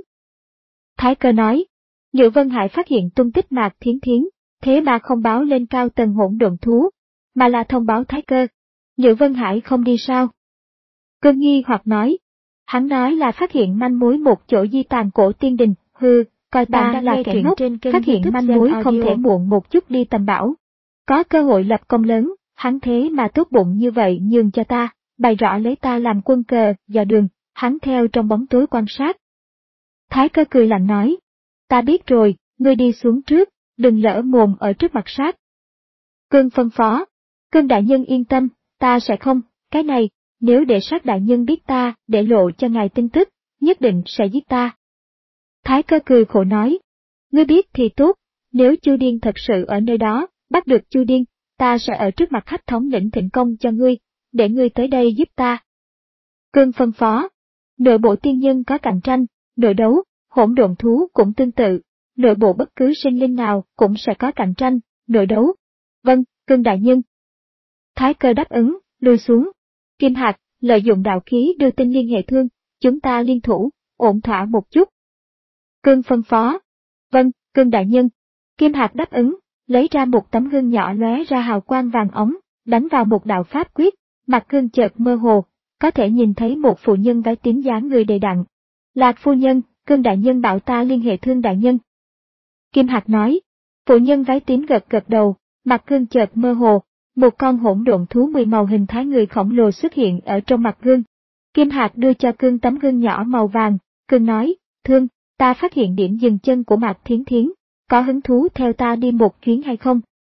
Thái Cơ nói, Liễu Vân Hải phát hiện tung tích Mạc Thiến Thiến, thế mà không báo lên cao tầng hỗn độn thú, mà là thông báo Thái Cơ. Liễu Vân Hải không đi sao? Cương nghi hoặc nói, hắn nói là phát hiện manh mối một chỗ di tàn cổ tiên đình, hư, coi ta là kẻ ngốc, phát hiện manh mối không thể muộn một chút đi tầm bảo. Có cơ hội lập công lớn, hắn thế mà tốt bụng như vậy nhường cho ta, bày rõ lấy ta làm quân cờ, dò đường, hắn theo trong bóng tối quan sát. Thái Cơ cười lạnh nói, ta biết rồi, ngươi đi xuống trước, đừng lỡ mồm ở trước mặt sát. Cương phân phó, Cương đại nhân yên tâm, ta sẽ không, cái này, nếu để sát đại nhân biết ta, để lộ cho ngài tin tức, nhất định sẽ giết ta. Thái Cơ cười khổ nói, ngươi biết thì tốt, nếu Chu Điên thật sự ở nơi đó, bắt được Chu Điên, ta sẽ ở trước mặt khách thống lĩnh thịnh công cho ngươi, để ngươi tới đây giúp ta. Cương phân phó, nội bộ tiên nhân có cạnh tranh, nội đấu, hỗn độn thú cũng tương tự, nội bộ bất cứ sinh linh nào cũng sẽ có cạnh tranh, nội đấu. Vâng, Cương đại nhân. Thái Cơ đáp ứng, lui xuống. Kim Hạc, lợi dụng đạo khí đưa tin liên hệ thương, chúng ta liên thủ, ổn thỏa một chút. Cương phân phó. Vâng, Cương đại nhân. Kim Hạc đáp ứng, lấy ra một tấm gương nhỏ lóe ra hào quang vàng ống, đánh vào một đạo pháp quyết, mặt gương chợt mơ hồ, có thể nhìn thấy một phụ nhân váy tím dáng người đầy đặn. Lạc phu nhân, Cương đại nhân bảo ta liên hệ Thương đại nhân. Kim Hạc nói. Phụ nhân váy tím gật gật đầu, mặt gương chợt mơ hồ, một con hỗn độn thú mười màu hình thái người khổng lồ xuất hiện ở trong mặt gương. Kim Hạc đưa cho Cương tấm gương nhỏ màu vàng, Cương nói, Thương, ta phát hiện điểm dừng chân của Mạc Thiến Thiến, có hứng thú theo ta đi một chuyến hay không?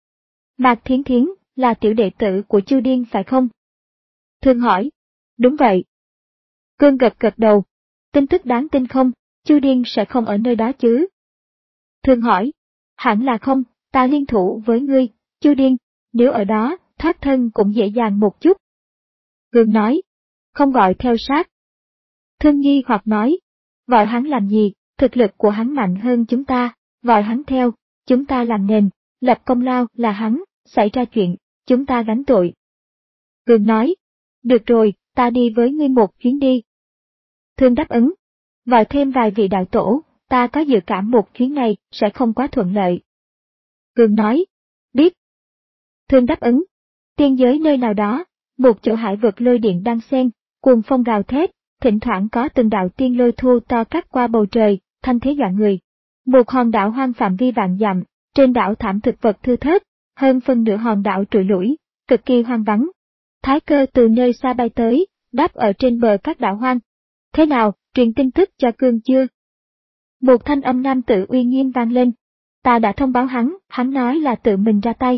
Mạc Thiến Thiến, là tiểu đệ tử của Chu Điên phải không? Thương hỏi, đúng vậy. Cương gật gật đầu, tin tức đáng tin không, Chu Điên sẽ không ở nơi đó chứ? Thương hỏi, hẳn là không, ta liên thủ với ngươi, Chu Điên, nếu ở đó, thoát thân cũng dễ dàng một chút. Cương nói, không gọi theo sát. Thương nghi hoặc nói, gọi hắn làm gì, thực lực của hắn mạnh hơn chúng ta, gọi hắn theo, chúng ta làm nền, lập công lao là hắn, xảy ra chuyện, chúng ta gánh tội. Cương nói, được rồi, ta đi với ngươi một chuyến đi. Thương đáp ứng, gọi thêm vài vị đạo tổ, ta có dự cảm một chuyến này sẽ không quá thuận lợi. Cương nói, biết. Thương đáp ứng, tiên giới nơi nào đó, một chỗ hải vực lôi điện đang xen, cuồng phong gào thét, thỉnh thoảng có từng đạo tiên lôi thô to cắt qua bầu trời, thanh thế dọa người. Một hòn đảo hoang phạm vi vạn dặm, trên đảo thảm thực vật thưa thớt, hơn phân nửa hòn đảo trụi lủi, cực kỳ hoang vắng. Thái Cơ từ nơi xa bay tới, đáp ở trên bờ các đảo hoang. Thế nào, truyền tin tức cho Cương chưa? Một thanh âm nam tử uy nghiêm vang lên. Ta đã thông báo hắn, hắn nói là tự mình ra tay.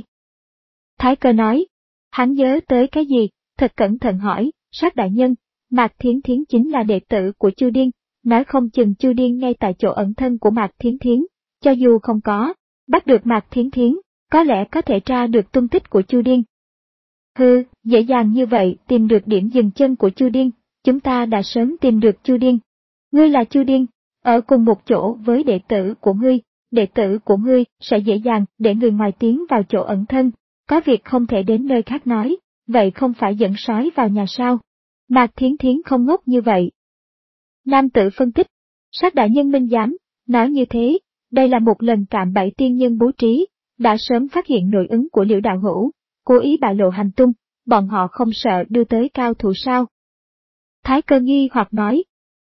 Thái Cơ nói, hắn nhớ tới cái gì, thật cẩn thận hỏi, sát đại nhân, Mạc Thiến Thiến chính là đệ tử của Chu Điên, nói không chừng Chu Điên ngay tại chỗ ẩn thân của Mạc Thiến Thiến, cho dù không có, bắt được Mạc Thiến Thiến, có lẽ có thể tra được tung tích của Chu Điên. Hừ, dễ dàng như vậy tìm được điểm dừng chân của Chu Điên, chúng ta đã sớm tìm được Chu Điên. Ngươi là Chu Điên, ở cùng một chỗ với đệ tử của ngươi, đệ tử của ngươi sẽ dễ dàng để người ngoài tiến vào chỗ ẩn thân, có việc không thể đến nơi khác nói, vậy không phải dẫn sói vào nhà sao? Mạc Thiến Thiến không ngốc như vậy. Nam tử phân tích, sát đại nhân minh giám, nói như thế, đây là một lần cạm bẫy tiên nhân bố trí, đã sớm phát hiện nội ứng của Liễu đạo hữu, cố ý bại lộ hành tung, bọn họ không sợ đưa tới cao thủ sao? Thái Cơ nghi hoặc nói,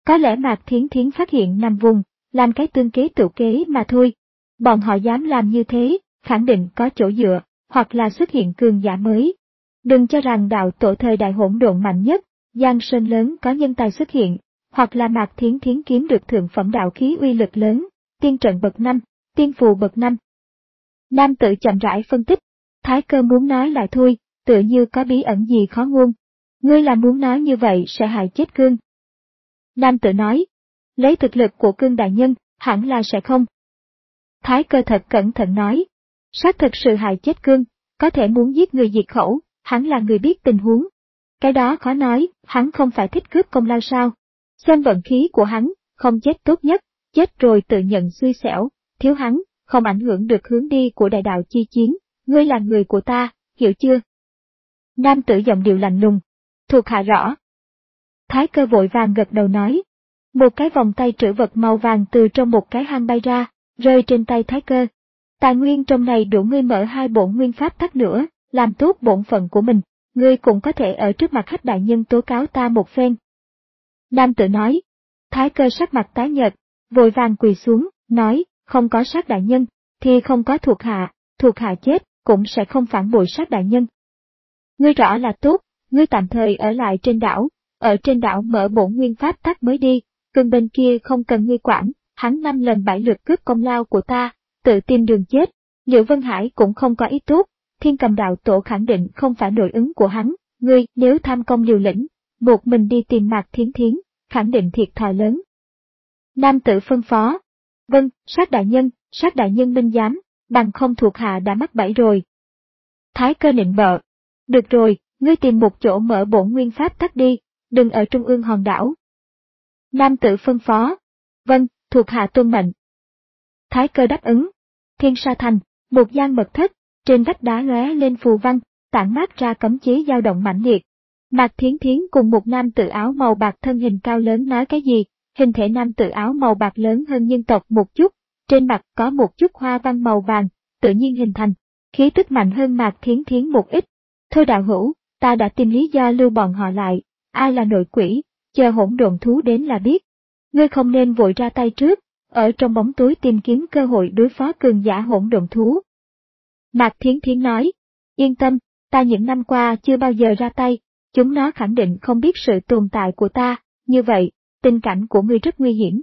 Có lẽ Mạc Thiến Thiến phát hiện nằm vùng, làm cái tương kế tự kế mà thôi. Bọn họ dám làm như thế, khẳng định có chỗ dựa, hoặc là xuất hiện cường giả mới. Đừng cho rằng đạo tổ thời đại hỗn độn mạnh nhất, Giang Sơn lớn có nhân tài xuất hiện, hoặc là Mạc Thiến Thiến kiếm được thượng phẩm đạo khí uy lực lớn, tiên trận bậc năm, tiên phù bậc năm. Nam tử chậm rãi phân tích, Thái Cơ muốn nói lại thôi, tựa như có bí ẩn gì khó ngôn. Ngươi là muốn nói như vậy sẽ hại chết Cương. Nam tử nói, lấy thực lực của Cương đại nhân, hẳn là sẽ không. Thái Cơ thật cẩn thận nói, xác thực sự hại chết Cương, có thể muốn giết người diệt khẩu, hắn là người biết tình huống. Cái đó khó nói, hắn không phải thích cướp công lao sao. Xem vận khí của hắn, không chết tốt nhất, chết rồi tự nhận xui xẻo, thiếu hắn, không ảnh hưởng được hướng đi của đại đạo chi chiến, ngươi là người của ta, hiểu chưa? Nam tử giọng điệu lạnh lùng, thuộc hạ rõ. Thái Cơ vội vàng gật đầu nói. Một cái vòng tay trữ vật màu vàng từ trong một cái hang bay ra, rơi trên tay Thái Cơ. Tài nguyên trong này đủ ngươi mở hai bổn nguyên pháp tắc nữa, làm tốt bổn phận của mình, ngươi cũng có thể ở trước mặt Hách đại nhân tố cáo ta một phen. Nam tử nói. Thái Cơ sắc mặt tái nhợt, vội vàng quỳ xuống, nói, không có sát đại nhân, thì không có thuộc hạ, thuộc hạ chết, cũng sẽ không phản bội sát đại nhân. Ngươi rõ là tốt, ngươi tạm thời ở lại trên đảo, ở trên đảo mở bổn nguyên pháp tắc mới đi, Cương bên kia không cần ngươi quản, hắn năm lần bảy lượt cướp công lao của ta, tự tìm đường chết, Liễu Vân Hải cũng không có ý tốt, Thiên Cầm đạo tổ khẳng định không phải nội ứng của hắn, ngươi nếu tham công liều lĩnh, buộc mình đi tìm Mạc Thiến Thiến, khẳng định thiệt thòi lớn. Nam tử phân phó, vâng, sát đại nhân, sát đại nhân minh giám, bằng không thuộc hạ đã mắc bẫy rồi. Thái Cơ nịnh bợ, được rồi, ngươi tìm một chỗ mở bổn nguyên pháp tắc đi, đừng ở trung ương hòn đảo. Nam tử phân phó, vâng, thuộc hạ tuân mệnh. Thái Cơ đáp ứng. Thiên Sa Thành, một gian mật thất, trên vách đá lóe lên phù văn, tản mát ra cấm chế dao động mãnh liệt. Mạc Thiến Thiến cùng một nam tử áo màu bạc thân hình cao lớn nói cái gì, hình thể nam tử áo màu bạc lớn hơn nhân tộc một chút, trên mặt có một chút hoa văn màu vàng, tự nhiên hình thành, khí tức mạnh hơn Mạc Thiến Thiến một ít. Thôi đạo hữu, ta đã tìm lý do lưu bọn họ lại, ai là nội quỷ, chờ hỗn độn thú đến là biết. Ngươi không nên vội ra tay trước, ở trong bóng tối tìm kiếm cơ hội đối phó cường giả hỗn độn thú. Mạc Thiến Thiến nói, yên tâm, ta những năm qua chưa bao giờ ra tay, chúng nó khẳng định không biết sự tồn tại của ta, như vậy, tình cảnh của ngươi rất nguy hiểm.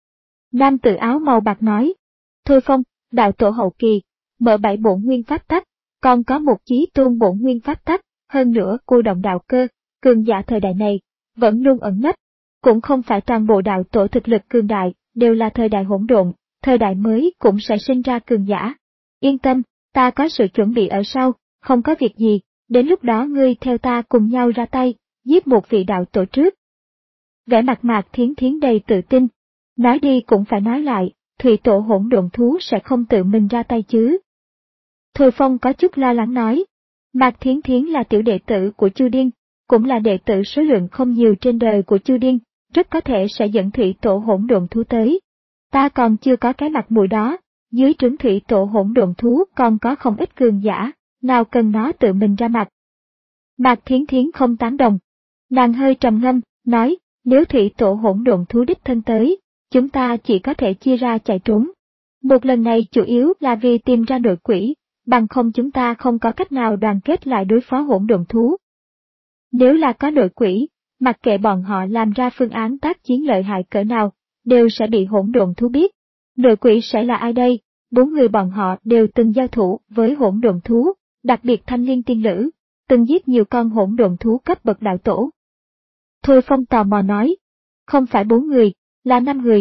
Nam tử áo màu bạc nói, Thôi Phong, đạo tổ hậu kỳ, mở bảy bổn nguyên pháp tắc, còn có một chí tôn bổn nguyên pháp tắc, hơn nữa cô động đạo cơ, cường giả thời đại này, vẫn luôn ẩn nấp, cũng không phải toàn bộ đạo tổ thực lực cường đại, đều là thời đại hỗn độn, thời đại mới cũng sẽ sinh ra cường giả. Yên tâm, ta có sự chuẩn bị ở sau, không có việc gì, đến lúc đó ngươi theo ta cùng nhau ra tay, giết một vị đạo tổ trước. Vẻ mặt Mạc Thiến Thiến đầy tự tin, nói đi cũng phải nói lại, thủy tổ hỗn độn thú sẽ không tự mình ra tay chứ. Thôi Phong có chút lo lắng nói, Mạc Thiến Thiến là tiểu đệ tử của Chu Điên, cũng là đệ tử số lượng không nhiều trên đời của Chu Điên, rất có thể sẽ dẫn thủy tổ hỗn độn thú tới. Ta còn chưa có cái mặt mũi đó, dưới trướng thủy tổ hỗn độn thú còn có không ít cường giả, nào cần nó tự mình ra mặt. Mạc Thiến Thiến không tán đồng. Nàng hơi trầm ngâm, nói, nếu thủy tổ hỗn độn thú đích thân tới, chúng ta chỉ có thể chia ra chạy trốn. Một lần này chủ yếu là vì tìm ra nội quỷ, bằng không chúng ta không có cách nào đoàn kết lại đối phó hỗn độn thú. Nếu là có nội quỷ, mặc kệ bọn họ làm ra phương án tác chiến lợi hại cỡ nào, đều sẽ bị hỗn độn thú biết. Nội quỷ sẽ là ai đây? Bốn người bọn họ đều từng giao thủ với hỗn độn thú, đặc biệt Thanh Liên tiên nữ, từng giết nhiều con hỗn độn thú cấp bậc đạo tổ. Thôi Phong tò mò nói, không phải bốn người, là năm người.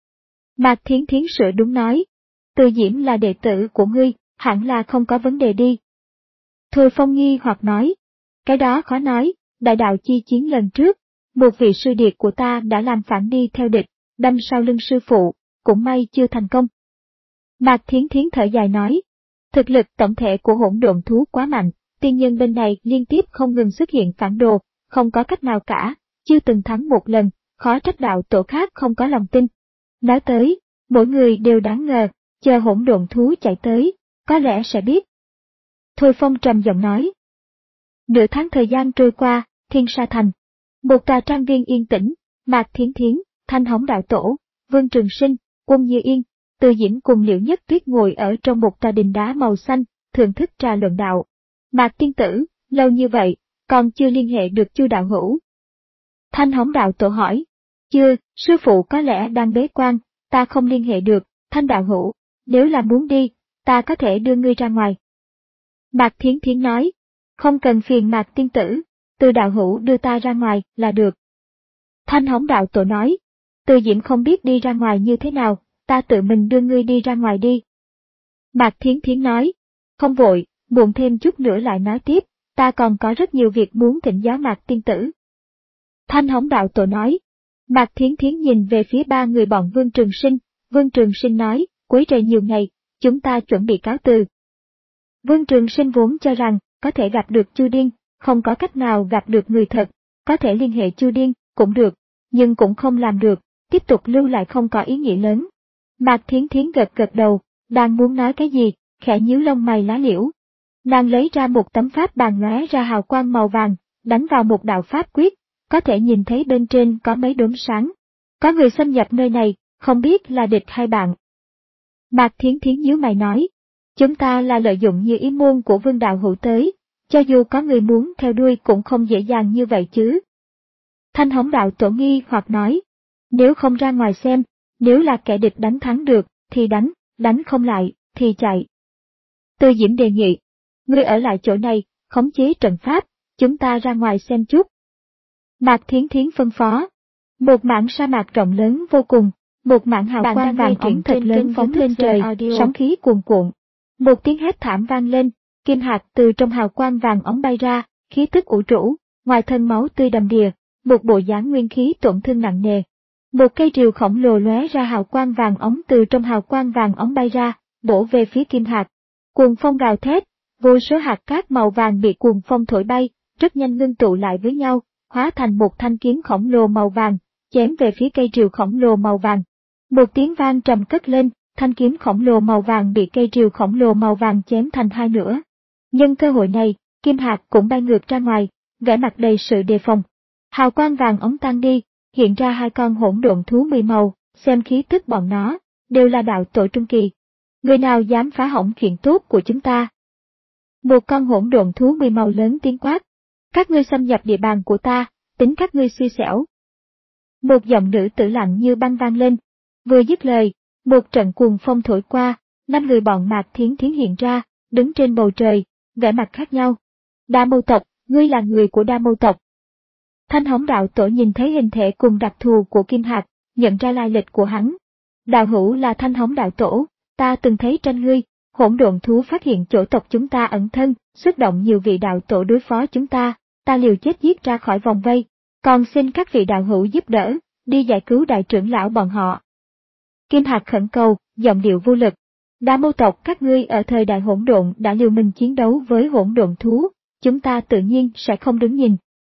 Mạc Thiến Thiến sửa đúng nói, Từ Diễm là đệ tử của ngươi, hẳn là không có vấn đề đi. Thôi Phong nghi hoặc nói, cái đó khó nói, đại đạo chi chiến lần trước, một vị sư điệt của ta đã làm phản đi theo địch, đâm sau lưng sư phụ, cũng may chưa thành công. Mạc Thiến Thiến thở dài nói, thực lực tổng thể của hỗn độn thú quá mạnh, tiên nhân bên này liên tiếp không ngừng xuất hiện phản đồ, không có cách nào cả, chưa từng thắng một lần, khó trách đạo tổ khác không có lòng tin. Nói tới, mỗi người đều đáng ngờ, chờ hỗn độn thú chạy tới, có lẽ sẽ biết. Thôi Phong trầm giọng nói. Nửa tháng thời gian trôi qua, Thiên Sa Thành, một tòa trang viên yên tĩnh, Mạc Thiến Thiến, Thanh Hống đạo tổ, Vương Trường Sinh, Quân Như Yên, Từ Diễm cùng Liễu Nhất Tuyết ngồi ở trong một tòa đình đá màu xanh, thưởng thức trà luận đạo. Mạc tiên tử, lâu như vậy, còn chưa liên hệ được Chu đạo hữu. Thanh Hống đạo tổ hỏi. Chưa, sư phụ có lẽ đang bế quan, ta không liên hệ được. Thanh đạo hữu, nếu là muốn đi, ta có thể đưa ngươi ra ngoài. Mạc Thiến Thiến nói. Không cần phiền Mạc tiên tử, Từ đạo hữu đưa ta ra ngoài là được. Thanh Hống đạo tổ nói. Từ Diễm không biết đi ra ngoài như thế nào, ta tự mình đưa ngươi đi ra ngoài đi. Mạc Thiến Thiến nói. Không vội, muộn thêm chút nữa lại nói tiếp, ta còn có rất nhiều việc muốn thỉnh giáo Mạc tiên tử. Thanh Hống đạo tổ nói. Mạc Thiến Thiến nhìn về phía ba người bọn Vương Trường Sinh, Vương Trường Sinh nói, quấy rầy nhiều ngày, chúng ta chuẩn bị cáo từ. Vương Trường Sinh vốn cho rằng, có thể gặp được Chu Điên, không có cách nào gặp được người thật, có thể liên hệ Chu Điên, cũng được, nhưng cũng không làm được, tiếp tục lưu lại không có ý nghĩa lớn. Mạc Thiến Thiến gật gật đầu, đang muốn nói cái gì, khẽ nhíu lông mày lá liễu. Nàng lấy ra một tấm pháp bàn lóe ra hào quang màu vàng, đánh vào một đạo pháp quyết, có thể nhìn thấy bên trên có mấy đốm sáng. Có người xâm nhập nơi này, không biết là địch hay bạn. Mạc Thiến Thiến nhíu mày nói, chúng ta là lợi dụng như ý môn của Vương đạo hữu tới, cho dù có người muốn theo đuôi cũng không dễ dàng như vậy chứ. Thanh Hống đạo tổ nghi hoặc nói, nếu không ra ngoài xem, nếu là kẻ địch đánh thắng được, thì đánh, đánh không lại, thì chạy. Từ Diễm đề nghị, ngươi ở lại chỗ này, khống chế trận pháp, chúng ta ra ngoài xem chút. Mạc Thiến Thiến phân phó. Một mảng sa mạc rộng lớn vô cùng, một mảng hào quang vàng óng thật lớn phóng lên trời, sóng khí cuồn cuộn. Một tiếng hét thảm vang lên, kim hạt từ trong hào quang vàng óng bay ra, khí tức ủ rũ, ngoài thân máu tươi đầm đìa, một bộ dáng nguyên khí tổn thương nặng nề. Một cây rìu khổng lồ lóe ra hào quang vàng óng từ trong hào quang vàng óng bay ra, bổ về phía kim hạt. Cuồng phong gào thét, vô số hạt cát màu vàng bị cuồng phong thổi bay, rất nhanh ngưng tụ lại với nhau, hóa thành một thanh kiếm khổng lồ màu vàng, chém về phía cây rìu khổng lồ màu vàng. Một tiếng vang trầm cất lên, thanh kiếm khổng lồ màu vàng bị cây rìu khổng lồ màu vàng chém thành hai nửa. Nhân cơ hội này, kim hạt cũng bay ngược ra ngoài, vẻ mặt đầy sự đề phòng. Hào quang vàng óng tan đi, hiện ra hai con hỗn độn thú mười màu, xem khí tức bọn nó, đều là đạo tổ trung kỳ. Người nào dám phá hỏng chuyện tốt của chúng ta? Một con hỗn độn thú mười màu lớn tiếng quát. Các ngươi xâm nhập địa bàn của ta, tính các ngươi xui xẻo. Một giọng nữ tử lạnh như băng vang lên. Vừa dứt lời, một trận cuồng phong thổi qua, năm người bọn Mạc Thiến Thiến hiện ra, đứng trên bầu trời, vẻ mặt khác nhau. Đa Mâu tộc, ngươi là người của Đa Mâu tộc. Thanh Hống đạo tổ nhìn thấy hình thể cùng đặc thù của Kim Hạt, nhận ra lai lịch của hắn. Đạo hữu là Thanh Hống đạo tổ, ta từng thấy tranh ngươi, hỗn độn thú phát hiện chỗ tộc chúng ta ẩn thân, xuất động nhiều vị đạo tổ đối phó chúng ta, ta liều chết giết ra khỏi vòng vây, còn xin các vị đạo hữu giúp đỡ, đi giải cứu đại trưởng lão bọn họ. Kim Hạt khẩn cầu, giọng điệu vô lực. Đa Mâu tộc các ngươi ở thời đại hỗn độn đã liều mình chiến đấu với hỗn độn thú, chúng ta tự nhiên sẽ không đứng nhìn.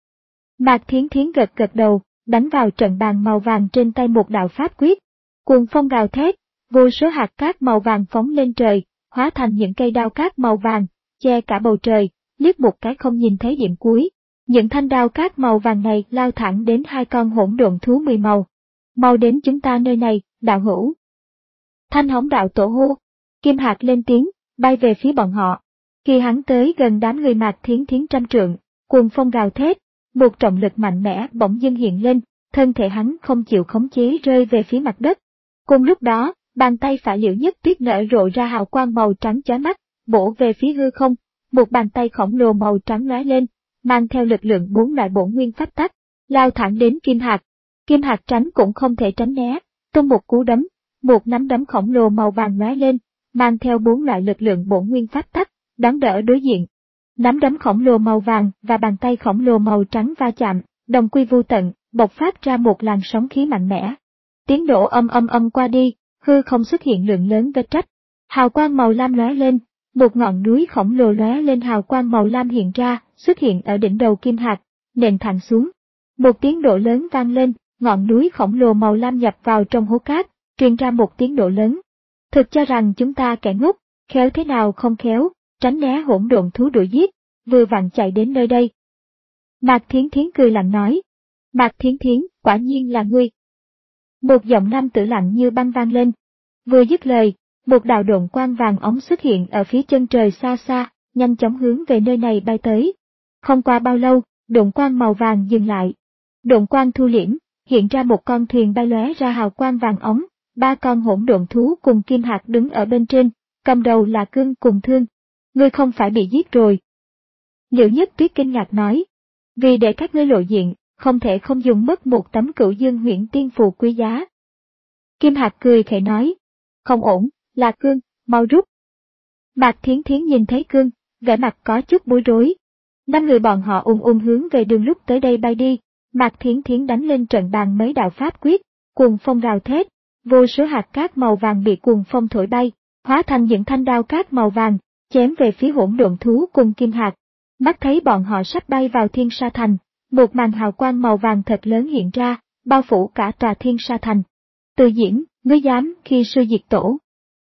Mạc Thiến Thiến gật gật đầu, đánh vào trận bàn màu vàng trên tay một đạo pháp quyết. Cuồng phong gào thét, vô số hạt cát màu vàng phóng lên trời, hóa thành những cây đao cát màu vàng, che cả bầu trời, liếc một cái không nhìn thấy điểm cuối. Những thanh đao cát màu vàng này lao thẳng đến hai con hỗn độn thú mười màu. Mau đến chúng ta nơi này, đạo hữu. Thanh Hống đạo tổ hô. Kim Hạt lên tiếng, bay về phía bọn họ. Khi hắn tới gần đám người Mạc Thiến Thiến trăm trượng, cuồng phong gào thét, một trọng lực mạnh mẽ bỗng dưng hiện lên, thân thể hắn không chịu khống chế rơi về phía mặt đất. Cùng lúc đó, bàn tay phải Liễu Nhất Tuyết nở rộ ra hào quang màu trắng chói mắt, bổ về phía hư không, một bàn tay khổng lồ màu trắng lóe lên, mang theo lực lượng bốn loại bổn nguyên pháp tắc, lao thẳng đến Kim Hạt. Kim Hạt tránh cũng không thể tránh né, tung một cú đấm, một nắm đấm khổng lồ màu vàng lóe lên, mang theo bốn loại lực lượng bổn nguyên pháp tắc, đón đỡ đối diện. Nắm đấm khổng lồ màu vàng và bàn tay khổng lồ màu trắng va chạm, đồng quy vu tận, bộc phát ra một làn sóng khí mạnh mẽ. Tiếng nổ âm âm âm qua đi, hư không xuất hiện lượng lớn vết rách. Hào quang màu lam lóe lên, một ngọn núi khổng lồ lóe lên hào quang màu lam hiện ra, xuất hiện ở đỉnh đầu Kim Hạt, nện thẳng xuống. Một tiếng nổ lớn vang lên, ngọn núi khổng lồ màu lam nhập vào trong hố cát, truyền ra một tiếng nổ lớn. Thực cho rằng chúng ta kẻ ngốc, khéo thế nào không khéo, tránh né hỗn độn thú đuổi giết, vừa vặn chạy đến nơi đây. Mạc Thiến Thiến cười lạnh nói. Mạc Thiến Thiến, quả nhiên là ngươi. Một giọng nam tử lặng như băng vang lên. Vừa dứt lời, một đạo độn quang vàng óng xuất hiện ở phía chân trời xa xa, nhanh chóng hướng về nơi này bay tới. Không qua bao lâu, độn quang màu vàng dừng lại. Độn quang thu liễm, hiện ra một con thuyền bay lóe ra hào quang vàng óng, ba con hỗn độn thú cùng kim hạt đứng ở bên trên, cầm đầu là Cương cùng Thương. Ngươi không phải bị giết rồi. Liễu Nhất Tuyết kinh ngạc nói. Vì để các ngươi lộ diện, không thể không dùng mất một tấm Cửu Dương Huyễn Tiên phù quý giá. Kim hạt cười khẽ nói. Không ổn, là Cương, mau rút. Mạc Thiến Thiến nhìn thấy Cương, vẻ mặt có chút bối rối. Năm người bọn họ ung ung hướng về đường lúc tới đây bay đi, Mạc Thiến Thiến đánh lên trận bàn mấy đạo pháp quyết, cuồng phong rào thét, vô số hạt cát màu vàng bị cuồng phong thổi bay, hóa thành những thanh đao cát màu vàng, chém về phía hỗn độn thú cùng kim hạt. Mắt thấy bọn họ sắp bay vào Thiên Sa Thành, một màn hào quang màu vàng thật lớn hiện ra, bao phủ cả tòa Thiên Sa Thành. Từ Diễn, ngươi dám khi sư diệt tổ.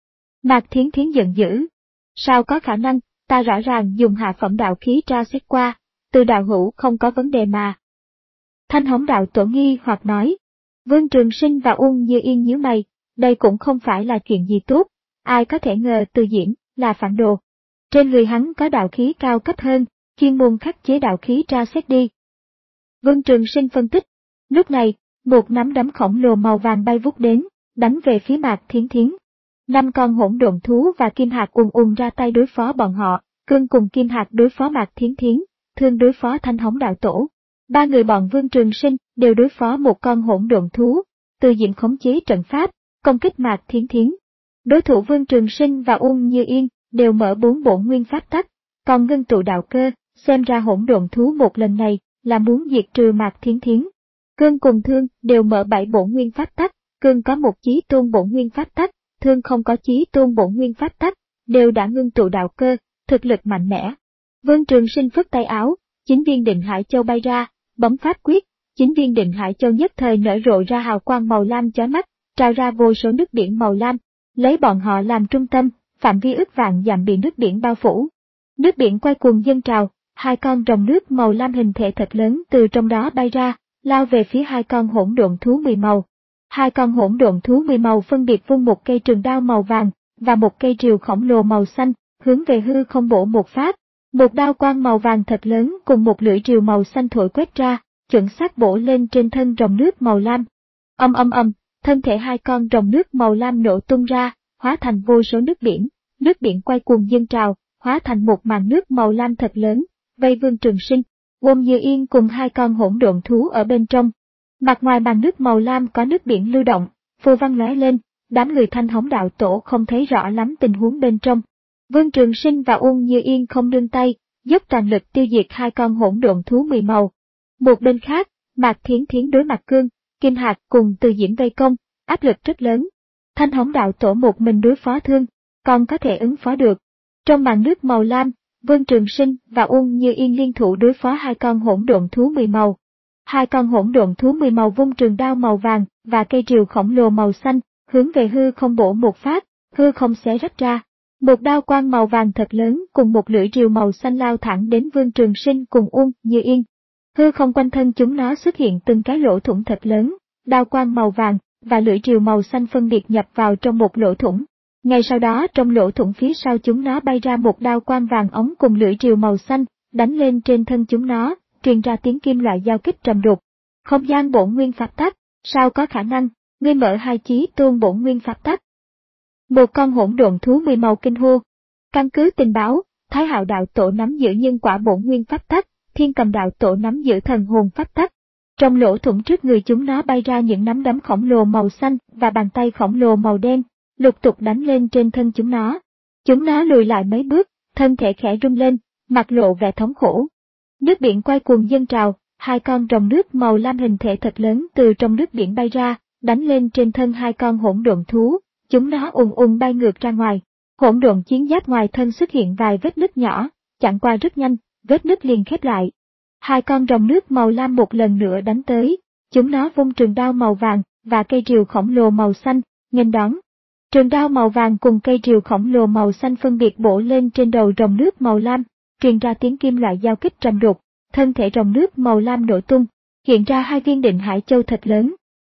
Mạc Thiến Thiến giận dữ. Sao có khả năng, ta rõ ràng dùng hạ phẩm đạo khí tra xét qua, từ đạo hữu không có vấn đề mà. Thanh Hống đạo tổ nghi hoặc nói. Vương Trường Sinh và Uông Như Yên nhíu mày, đây cũng không phải là chuyện gì tốt, ai có thể ngờ Từ Diễn là phản đồ. Trên người hắn có đạo khí cao cấp hơn, chuyên môn khắc chế đạo khí tra xét đi. Vương Trường Sinh phân tích. Lúc này, một nắm đấm khổng lồ màu vàng bay vút đến, đánh về phía Mạc Thiến Thiến. Năm con hỗn độn thú và kim hạt ùn ùn ra tay đối phó bọn họ, Cương cùng kim hạt đối phó Mạc Thiến Thiến, Thương đối phó Thanh Hống đạo tổ. Ba người bọn Vương Trường Sinh đều đối phó một con hỗn độn thú, Từ Diễn khống chế trận pháp, công kích Mạc Thiến Thiến. Đối thủ Vương Trường Sinh và Uông Như Yên đều mở bốn bổn nguyên pháp tắc, còn ngưng tụ đạo cơ, xem ra hỗn độn thú một lần này là muốn diệt trừ Mạc Thiến Thiến. Cương cùng Thương đều mở bảy bổn nguyên pháp tắc, Cương có một chí tôn bổn nguyên pháp tắc, Thương không có chí tôn bổn nguyên pháp tắc, đều đã ngưng tụ đạo cơ, thực lực mạnh mẽ. Vương Trường Sinh phất tay áo, chín viên Định Hải Châu bay ra, bấm pháp quyết, chín viên Định Hải Châu nhất thời nở rộ ra hào quang màu lam chói mắt, trào ra vô số nước biển màu lam, lấy bọn họ làm trung tâm, phạm vi ước vạn dặm bị nước biển bao phủ. Nước biển quay cuồng dâng trào, hai con rồng nước màu lam hình thể thật lớn từ trong đó bay ra, lao về phía hai con hỗn độn thú mười màu. Hai con hỗn độn thú mười màu phân biệt vung một cây trường đao màu vàng và một cây rìu khổng lồ màu xanh, hướng về hư không bổ một phát. Một đao quang màu vàng thật lớn cùng một lưỡi rìu màu xanh thổi quét ra, chuẩn xác bổ lên trên thân rồng nước màu lam. Âm âm âm, thân thể hai con rồng nước màu lam nổ tung ra, hóa thành vô số nước biển, nước biển quay cuồng dâng trào, hóa thành một màn nước màu lam thật lớn, vây Vương Trường Sinh, Uông Như Yên cùng hai con hỗn độn thú ở bên trong. Mặt ngoài màn nước màu lam có nước biển lưu động, phù văn lóe lên, đám người Thanh Hống đạo tổ không thấy rõ lắm tình huống bên trong. Vương Trường Sinh và Uông Như Yên không nương tay, dốc toàn lực tiêu diệt hai con hỗn độn thú mười màu. Một bên khác, Mạc Thiến Thiến đối mặt Cương, Kim Hạt cùng Từ Diễn vây công, áp lực rất lớn. Thanh Hống đạo tổ một mình đối phó Thương, còn có thể ứng phó được. Trong màn nước màu lam, Vương Trường Sinh và Uông Như Yên liên thủ đối phó hai con hỗn độn thú mười màu. Hai con hỗn độn thú mười màu vung trường đao màu vàng và cây rìu khổng lồ màu xanh, hướng về hư không bổ một phát, hư không xé rách ra. Một đao quang màu vàng thật lớn cùng một lưỡi rìu màu xanh lao thẳng đến Vương Trường Sinh cùng Uông Như Yên. Hư không quanh thân chúng nó xuất hiện từng cái lỗ thủng thật lớn, đao quang màu vàng và lưỡi rìu màu xanh phân biệt nhập vào trong một lỗ thủng. Ngay sau đó trong lỗ thủng phía sau chúng nó bay ra một đao quang vàng ống cùng lưỡi rìu màu xanh, đánh lên trên thân chúng nó, truyền ra tiếng kim loại giao kích trầm đục. Không gian bổn nguyên pháp tắc, sao có khả năng, ngươi mở hai chí tôn bổn nguyên pháp tắc. Một con hỗn độn thú mười màu kinh hô. Căn cứ tình báo, Thái Hạo đạo tổ nắm giữ nhân quả bổn nguyên pháp tắc, Thiên Cầm đạo tổ nắm giữ thần hồn pháp tắc. Trong lỗ thủng trước người chúng nó bay ra những nắm đấm khổng lồ màu xanh và bàn tay khổng lồ màu đen, lục tục đánh lên trên thân chúng nó. Chúng nó lùi lại mấy bước, thân thể khẽ rung lên, mặt lộ vẻ thống khổ. Nước biển quay cuồng dâng trào, hai con rồng nước màu lam hình thể thật lớn từ trong nước biển bay ra, đánh lên trên thân hai con hỗn độn thú, chúng nó ùn ùn bay ngược ra ngoài. Hỗn độn chiến giáp ngoài thân xuất hiện vài vết nứt nhỏ, chẳng qua rất nhanh, vết nứt liền khép lại. Hai con rồng nước màu lam một lần nữa đánh tới, chúng nó vung trường đao màu vàng và cây rìu khổng lồ màu xanh, nghênh đón. Trường đao màu vàng cùng cây rìu khổng lồ màu xanh phân biệt bổ lên trên đầu rồng nước màu lam, truyền ra tiếng kim loại giao kích trầm đục, thân thể rồng nước màu lam nổ tung, hiện ra hai viên Định Hải Châu thật lớn.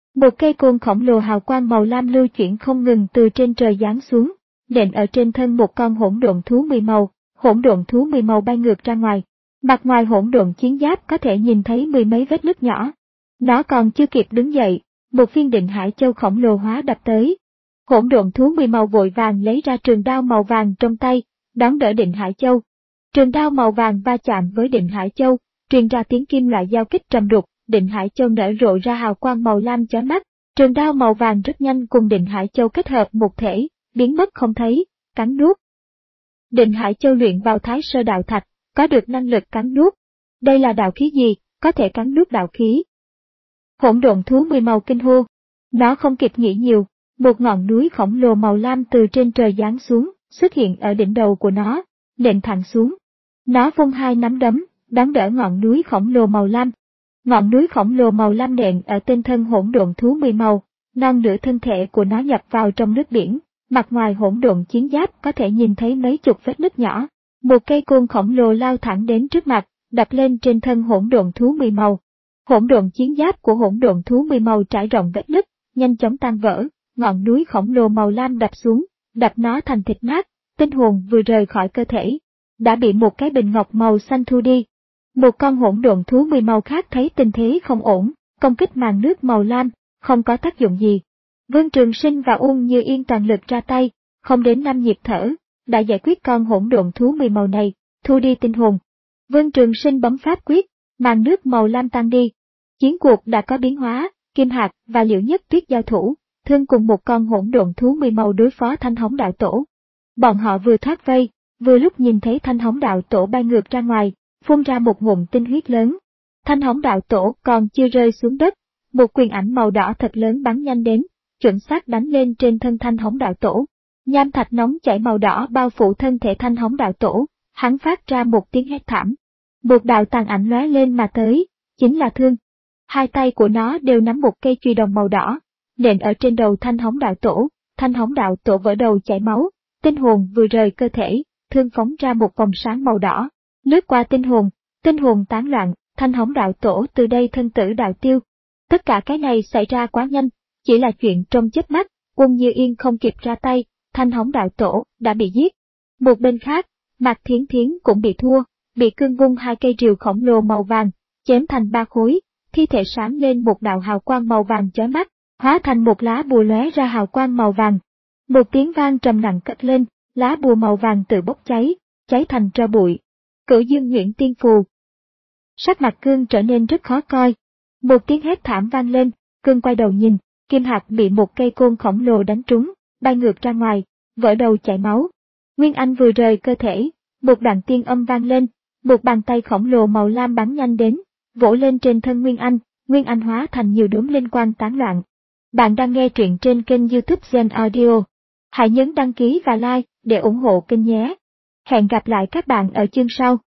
Một cây côn khổng lồ hào quang màu lam lưu chuyển không ngừng từ trên trời giáng xuống, nện ở trên thân một con hỗn độn thú mười màu. Hỗn độn thú mười màu bay ngược ra ngoài. Mặt ngoài hỗn độn chiến giáp có thể nhìn thấy mười mấy vết nứt nhỏ. Nó còn chưa kịp đứng dậy, một viên định hải châu khổng lồ hóa đập tới. Hỗn độn thú mười màu vội vàng lấy ra trường đao màu vàng trong tay, đón đỡ định hải châu. Trường đao màu vàng va chạm với định hải châu, truyền ra tiếng kim loại giao kích trầm đục, định hải châu nở rộ ra hào quang màu lam chói mắt. Trường đao màu vàng rất nhanh cùng định hải châu kết hợp một thể, biến mất không thấy, cắn nuốt. Định hải châu luyện vào Thái Sơ đạo thạch, có được năng lực cắn nuốt. Đây là đạo khí gì, có thể cắn nuốt đạo khí? Hỗn độn thú mười màu kinh hô. Nó không kịp nghĩ nhiều, một ngọn núi khổng lồ màu lam từ trên trời giáng xuống, xuất hiện ở đỉnh đầu của nó, nện thẳng xuống. Nó vung hai nắm đấm, đón đỡ ngọn núi khổng lồ màu lam. Ngọn núi khổng lồ màu lam nện ở tên thân hỗn độn thú mười màu, non nửa thân thể của nó nhập vào trong nước biển. Mặt ngoài hỗn độn chiến giáp có thể nhìn thấy mấy chục vết nứt nhỏ. Một cây côn khổng lồ lao thẳng đến trước mặt, đập lên trên thân hỗn độn thú mười màu. Hỗn độn chiến giáp của hỗn độn thú mười màu trải rộng vết nứt, nhanh chóng tan vỡ. Ngọn núi khổng lồ màu lam đập xuống, đập nó thành thịt nát. Tinh hồn vừa rời khỏi cơ thể, đã bị một cái bình ngọc màu xanh thu đi. Một con hỗn độn thú mười màu khác thấy tình thế không ổn, công kích màn nước màu lam, không có tác dụng gì. Vương Trường Sinh và Uông Như Yên toàn lực ra tay, không đến năm nhịp thở, đã giải quyết con hỗn độn thú mười màu này, thu đi tinh hồn. Vương Trường Sinh bấm pháp quyết, màn nước màu lam tan đi. Chiến cuộc đã có biến hóa, Kim Hạc và Liễu Nhất Tuyết giao thủ, thương cùng một con hỗn độn thú mười màu đối phó Thanh Hống đạo tổ. Bọn họ vừa thoát vây, vừa lúc nhìn thấy Thanh Hống đạo tổ bay ngược ra ngoài, phun ra một ngụm tinh huyết lớn. Thanh Hống đạo tổ còn chưa rơi xuống đất, một quyền ảnh màu đỏ thật lớn bắn nhanh đến, chuẩn xác đánh lên trên thân Thanh Hống đạo tổ. Nham thạch nóng chảy màu đỏ bao phủ thân thể Thanh Hống đạo tổ, hắn phát ra một tiếng hét thảm. Một đạo tàn ảnh lóe lên mà tới, chính là Thương. Hai tay của nó đều nắm một cây chùy đồng màu đỏ, nện ở trên đầu Thanh Hống đạo tổ. Thanh Hống đạo tổ vỡ đầu chảy máu, tinh hồn vừa rời cơ thể, Thương phóng ra một vòng sáng màu đỏ, lướt qua tinh hồn, tinh hồn tán loạn, Thanh Hống đạo tổ từ đây thân tử đạo tiêu. Tất cả cái này xảy ra quá nhanh, chỉ là chuyện trong chớp mắt, Uông Như Yên không kịp ra tay, Thanh Hống đạo tổ đã bị giết. Một bên khác, Mạc Thiến Thiến cũng bị thua, bị Cương vung hai cây rìu khổng lồ màu vàng, chém thành ba khối, thi thể sáng lên một đạo hào quang màu vàng chói mắt, hóa thành một lá bùa lóe ra hào quang màu vàng. Một tiếng vang trầm nặng cất lên, lá bùa màu vàng tự bốc cháy, cháy thành tro bụi. Cửu Dương Nhuyễn Tiên Phù. Sắc mặt Cương trở nên rất khó coi. Một tiếng hét thảm vang lên, Cương quay đầu nhìn, Kim Hạc bị một cây côn khổng lồ đánh trúng, bay ngược ra ngoài, vỡ đầu chảy máu. Nguyên Anh vừa rời cơ thể, một đoạn tiên âm vang lên, một bàn tay khổng lồ màu lam bắn nhanh đến, vỗ lên trên thân Nguyên Anh, Nguyên Anh hóa thành nhiều đốm linh quang tán loạn. Bạn đang nghe truyện trên kênh YouTube Gen Audio. Hãy nhấn đăng ký và like để ủng hộ kênh nhé. Hẹn gặp lại các bạn ở chương sau.